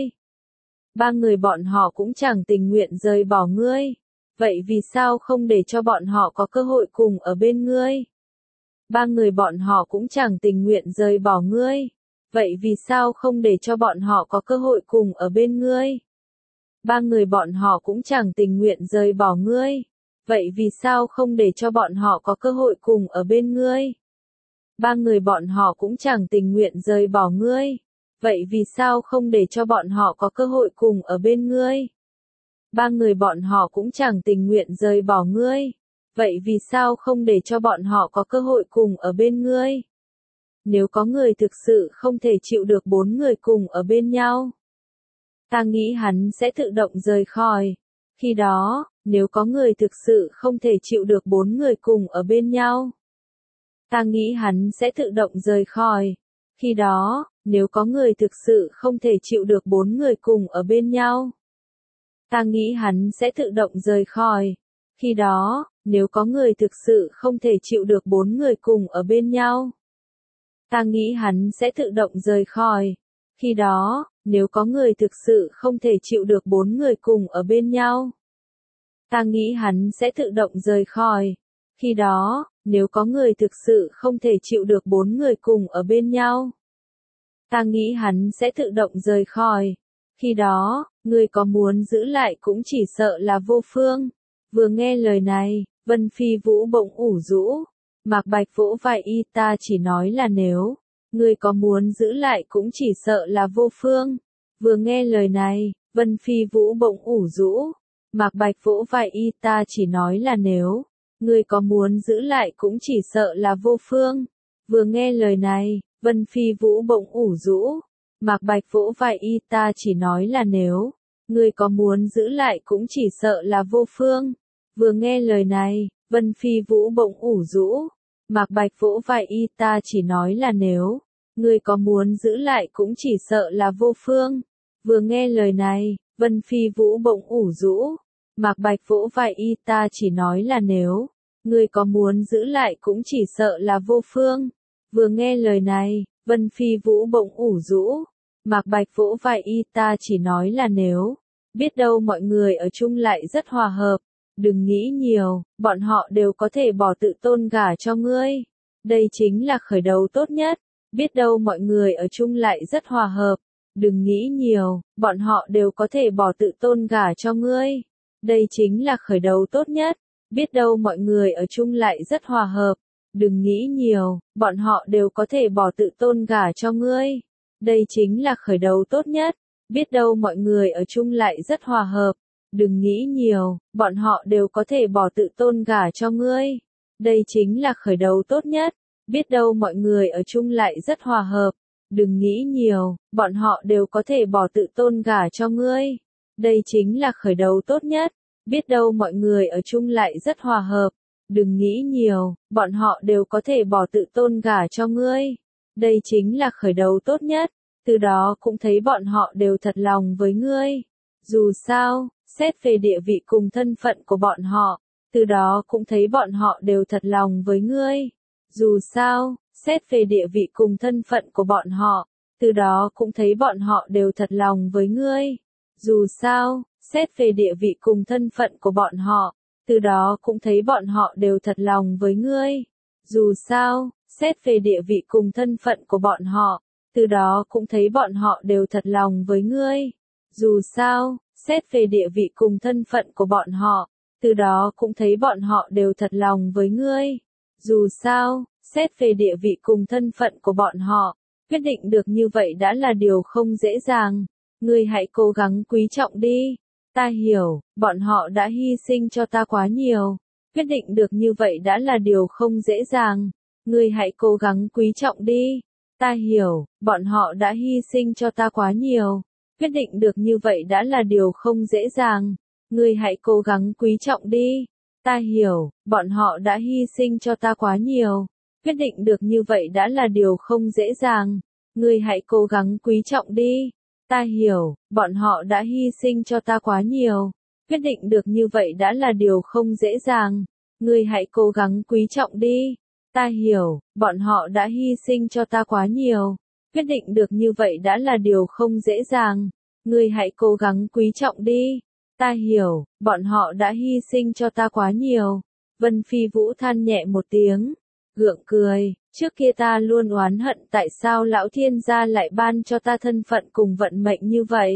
Ba người bọn họ cũng chẳng tình nguyện rời bỏ ngươi. Vậy vì sao không để cho bọn họ có cơ hội cùng ở bên ngươi? Ba người bọn họ cũng chẳng tình nguyện rời bỏ ngươi. Vậy vì sao không để cho bọn họ có cơ hội cùng ở bên ngươi? Ba người bọn họ cũng chẳng tình nguyện rời bỏ ngươi. Vậy vì sao không để cho bọn họ có cơ hội cùng ở bên ngươi? Ba người bọn họ cũng chẳng tình nguyện rời bỏ ngươi. Vậy vì sao không để cho bọn họ có cơ hội cùng ở bên ngươi? Ba người bọn họ cũng chẳng tình nguyện rời bỏ ngươi. Vậy vì sao không để cho bọn họ có cơ hội cùng ở bên ngươi? Nếu có người thực sự không thể chịu được bốn người cùng ở bên nhau, ta nghĩ hắn sẽ tự động rời khỏi. Khi đó, nếu có người thực sự không thể chịu được bốn người cùng ở bên nhau, ta nghĩ hắn sẽ tự động rời khỏi. Khi đó, nếu có người thực sự không thể chịu được bốn người cùng ở bên nhau, ta nghĩ hắn sẽ tự động rời khỏi. Khi đó, nếu có người thực sự không thể chịu được bốn người cùng ở bên nhau, ta nghĩ hắn sẽ tự động rời khỏi. Khi đó, nếu có người thực sự không thể chịu được bốn người cùng ở bên nhau, ta nghĩ hắn sẽ tự động rời khỏi. Khi đó, nếu có người thực sự không thể chịu được bốn người cùng ở bên nhau, ta nghĩ hắn sẽ tự động rời khỏi. Khi đó, ngươi có muốn giữ lại cũng chỉ sợ là vô phương. Vừa nghe lời này, Vân Phi Vũ bỗng ủ rũ. Mạc Bạch vỗ vai y, ta chỉ nói là nếu ngươi có muốn giữ lại cũng chỉ sợ là vô phương. Vừa nghe lời này, Vân Phi Vũ bỗng ủ rũ. Mạc Bạch vỗ vai y, ta chỉ nói là nếu ngươi có muốn giữ lại cũng chỉ sợ là vô phương. Vừa nghe lời này, Vân Phi Vũ bỗng ủ rũ. Mạc Bạch vỗ vai y, ta chỉ nói là nếu ngươi có muốn giữ lại cũng chỉ sợ là vô phương. Vừa nghe lời này, Vân Phi Vũ bỗng ủ rũ. Mạc Bạch vỗ vai y, ta chỉ nói là nếu ngươi có muốn giữ lại cũng chỉ sợ là vô phương. Vừa nghe lời này, Vân Phi Vũ bỗng ủ rũ. Mạc Bạch vỗ vai y, ta chỉ nói là nếu ngươi có muốn giữ lại cũng chỉ sợ là vô phương. Vừa nghe lời này, Vân Phi Vũ bỗng ủ rũ. Mạc Bạch vỗ vai y, ta chỉ nói là nếu biết đâu mọi người ở chung lại rất hòa hợp. Đừng nghĩ nhiều, bọn họ đều có thể bỏ tự tôn gả cho ngươi. Đây chính là khởi đầu tốt nhất. Biết đâu mọi người ở chung lại rất hòa hợp. Đừng nghĩ nhiều, bọn họ đều có thể bỏ tự tôn gả cho ngươi. Đây chính là khởi đầu tốt nhất. Biết đâu mọi người ở chung lại rất hòa hợp. Đừng nghĩ nhiều, bọn họ đều có thể bỏ tự tôn gả cho ngươi. Đây chính là khởi đầu tốt nhất. biết đâu mọi người ở chung lại rất hòa hợp. Đừng nghĩ nhiều, bọn họ đều có thể bỏ tự tôn gả cho ngươi. Đây chính là khởi đầu tốt nhất. Biết đâu mọi người ở chung lại rất hòa hợp. Đừng nghĩ nhiều, bọn họ đều có thể bỏ tự tôn gả cho ngươi. Đây chính là khởi đầu tốt nhất. Biết đâu mọi người ở chung lại rất hòa hợp. Đừng nghĩ nhiều, bọn họ đều có thể bỏ tự tôn gả cho ngươi. Đây chính là khởi đầu tốt nhất. Từ đó cũng thấy bọn họ đều thật lòng với ngươi. Dù sao, xét về địa vị cùng thân phận của bọn họ, từ đó cũng thấy bọn họ đều thật lòng với ngươi. Dù sao, xét về địa vị cùng thân phận của bọn họ, từ đó cũng thấy bọn họ đều thật lòng với ngươi. Dù sao, xét về địa vị cùng thân phận của bọn họ, từ đó cũng thấy bọn họ đều thật lòng với ngươi. Dù sao, xét về địa vị cùng thân phận của bọn họ, từ đó cũng thấy bọn họ đều thật lòng với ngươi. Dù sao, xét về địa vị cùng thân phận của bọn họ, từ đó cũng thấy bọn họ đều thật lòng với ngươi. Dù sao, xét về địa vị cùng thân phận của bọn họ, quyết định được như vậy đã là điều không dễ dàng. Ngươi hãy cố gắng quý trọng đi. Ta hiểu, bọn họ đã hy sinh cho ta quá nhiều. Quyết định được như vậy đã là điều không dễ dàng. Ngươi hãy cố gắng quý trọng đi. Ta hiểu, bọn họ đã hy sinh cho ta quá nhiều. Quyết định được như vậy đã là điều không dễ dàng. Ngươi hãy cố gắng quý trọng đi. Ta hiểu, bọn họ đã hy sinh cho ta quá nhiều. Quyết định được như vậy đã là điều không dễ dàng. Ngươi hãy cố gắng quý trọng đi. Ta hiểu, bọn họ đã hy sinh cho ta quá nhiều. Quyết định được như vậy đã là điều không dễ dàng. Ngươi hãy cố gắng quý trọng đi. Ta hiểu, bọn họ đã hy sinh cho ta quá nhiều. Quyết định được như vậy đã là điều không dễ dàng. Ngươi hãy cố gắng quý trọng đi. Ta hiểu, bọn họ đã hy sinh cho ta quá nhiều. Vân Phi Vũ than nhẹ một tiếng, gượng cười, trước kia ta luôn oán hận tại sao lão thiên gia lại ban cho ta thân phận cùng vận mệnh như vậy.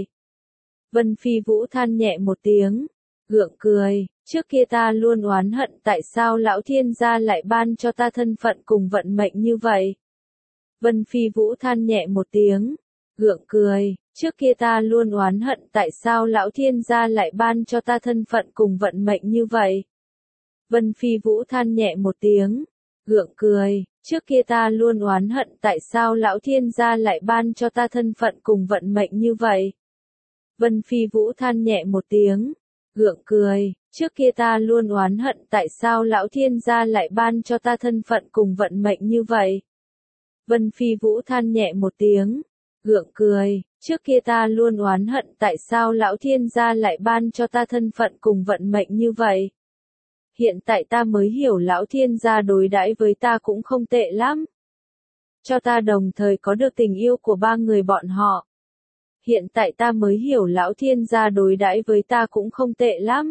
Vân Phi Vũ than nhẹ một tiếng, gượng cười, trước kia ta luôn oán hận tại sao lão thiên gia lại ban cho ta thân phận cùng vận mệnh như vậy. Vân Phi Vũ than nhẹ một tiếng, gượng cười, trước kia ta luôn oán hận tại sao lão thiên gia lại ban cho ta thân phận cùng vận mệnh như vậy. Vân Phi Vũ than nhẹ một tiếng, gượng cười, trước kia ta luôn oán hận tại sao lão thiên gia lại ban cho ta thân phận cùng vận mệnh như vậy. Vân Phi Vũ than nhẹ một tiếng, gượng cười, trước kia ta luôn oán hận tại sao lão thiên gia lại ban cho ta thân phận cùng vận mệnh như vậy. Vân Phi Vũ than nhẹ một tiếng, gượng cười, trước kia ta luôn oán hận tại sao lão thiên gia lại ban cho ta thân phận cùng vận mệnh như vậy. Hiện tại ta mới hiểu lão thiên gia đối đãi với ta cũng không tệ lắm. Cho ta đồng thời có được tình yêu của ba người bọn họ. Hiện tại ta mới hiểu lão thiên gia đối đãi với ta cũng không tệ lắm.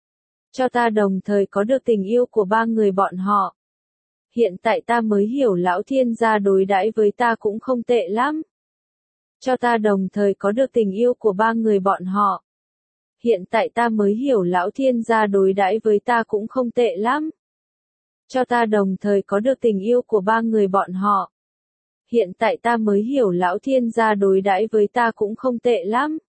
Cho ta đồng thời có được tình yêu của ba người bọn họ. Hiện tại ta mới hiểu lão thiên gia đối đãi với ta cũng không tệ lắm. Cho ta đồng thời có được tình yêu của ba người bọn họ. Hiện tại ta mới hiểu lão thiên gia đối đãi với ta cũng không tệ lắm. Cho ta đồng thời có được tình yêu của ba người bọn họ. Hiện tại ta mới hiểu lão thiên gia đối đãi với ta cũng không tệ lắm.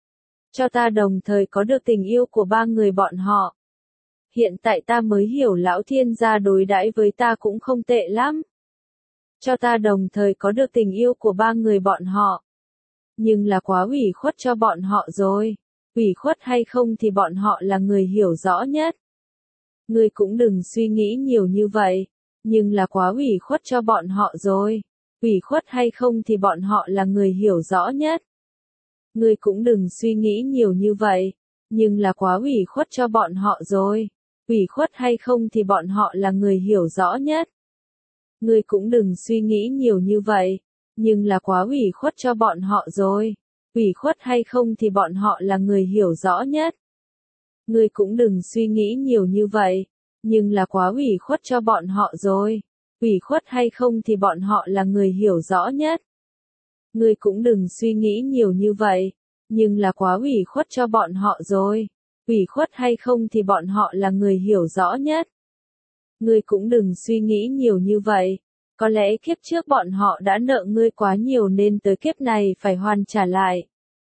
Cho ta đồng thời có được tình yêu của ba người bọn họ. Hiện tại ta mới hiểu lão thiên gia đối đãi với ta cũng không tệ lắm. Cho ta đồng thời có được tình yêu của ba người bọn họ. Nhưng là quá ủy khuất cho bọn họ rồi. Ủy khuất hay không thì bọn họ là người hiểu rõ nhất. Ngươi cũng đừng suy nghĩ nhiều như vậy. Nhưng là quá ủy khuất cho bọn họ rồi. Ủy khuất hay không thì bọn họ là người hiểu rõ nhất. Ngươi cũng đừng suy nghĩ nhiều như vậy. Nhưng là quá ủy khuất cho bọn họ rồi. Ủy khuất hay không thì bọn họ là người hiểu rõ nhất. Ngươi cũng đừng suy nghĩ nhiều như vậy. Nhưng là quá ủy khuất cho bọn họ rồi. Ủy khuất hay không thì bọn họ là người hiểu rõ nhất. Ngươi cũng đừng suy nghĩ nhiều như vậy. Nhưng là quá ủy khuất cho bọn họ rồi. Ủy khuất hay không thì bọn họ là người hiểu rõ nhất. Ngươi cũng đừng suy nghĩ nhiều như vậy. Nhưng là quá ủy khuất cho bọn họ rồi. Ủy khuất hay không thì bọn họ là người hiểu rõ nhất. Ngươi cũng đừng suy nghĩ nhiều như vậy. Có lẽ kiếp trước bọn họ đã nợ ngươi quá nhiều nên tới kiếp này phải hoàn trả lại.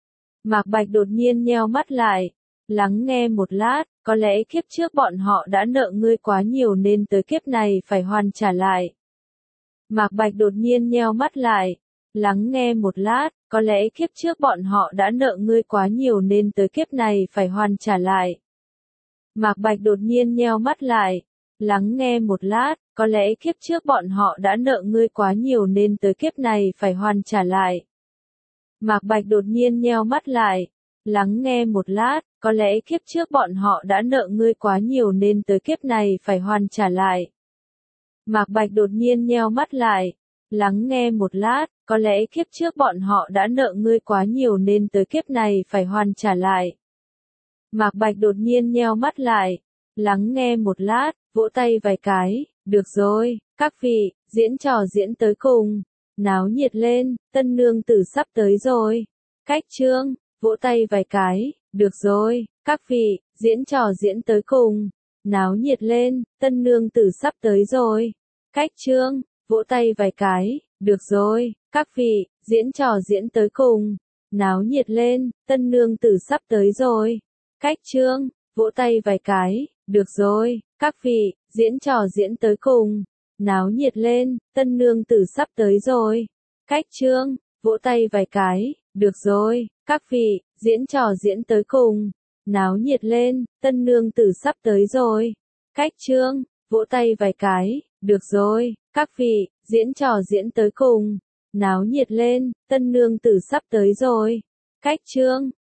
Mạc Bạch đột nhiên nheo mắt lại, lắng nghe một lát, có lẽ kiếp trước bọn họ đã nợ ngươi quá nhiều nên tới kiếp này phải hoàn trả lại. Mạc Bạch đột nhiên nheo mắt lại, lắng nghe một lát, có lẽ kiếp trước bọn họ đã nợ ngươi quá nhiều nên tới kiếp này phải hoàn trả lại. Mạc Bạch đột nhiên nheo mắt lại, lắng nghe một lát, có lẽ kiếp trước bọn họ đã nợ ngươi quá nhiều nên tới kiếp này phải hoàn trả lại. Mạc Bạch đột nhiên nheo mắt lại, lắng nghe một lát, có lẽ kiếp trước bọn họ đã nợ ngươi quá nhiều nên tới kiếp này phải hoàn trả lại. Mạc Bạch đột nhiên nheo mắt lại, lắng nghe một lát, có lẽ kiếp trước bọn họ đã nợ ngươi quá nhiều nên tới kiếp này phải hoàn trả lại. Mạc Bạch đột nhiên nheo mắt lại, lắng nghe một lát, vỗ tay vài cái, được rồi, các vị, diễn trò diễn tới cùng, náo nhiệt lên, tân nương tử sắp tới rồi. Cách chương, vỗ tay vài cái, được rồi, các vị, diễn trò diễn tới cùng, náo nhiệt lên, tân nương tử sắp tới rồi. Cách chương, vỗ tay vài cái, được rồi, các vị, diễn trò diễn tới cùng, náo nhiệt lên, tân nương tử sắp tới rồi. Cách chương, vỗ tay vài cái, được rồi, các vị, diễn trò diễn tới cùng, náo nhiệt lên, tân nương tử sắp tới rồi. Cách chương, vỗ tay vài cái, được rồi, các vị, diễn trò diễn tới cùng, náo nhiệt lên, tân nương tử sắp tới rồi. Cách chương, vỗ tay vài cái, được rồi, các vị, diễn trò diễn tới cùng, náo nhiệt lên, tân nương tử sắp tới rồi. Cách chương,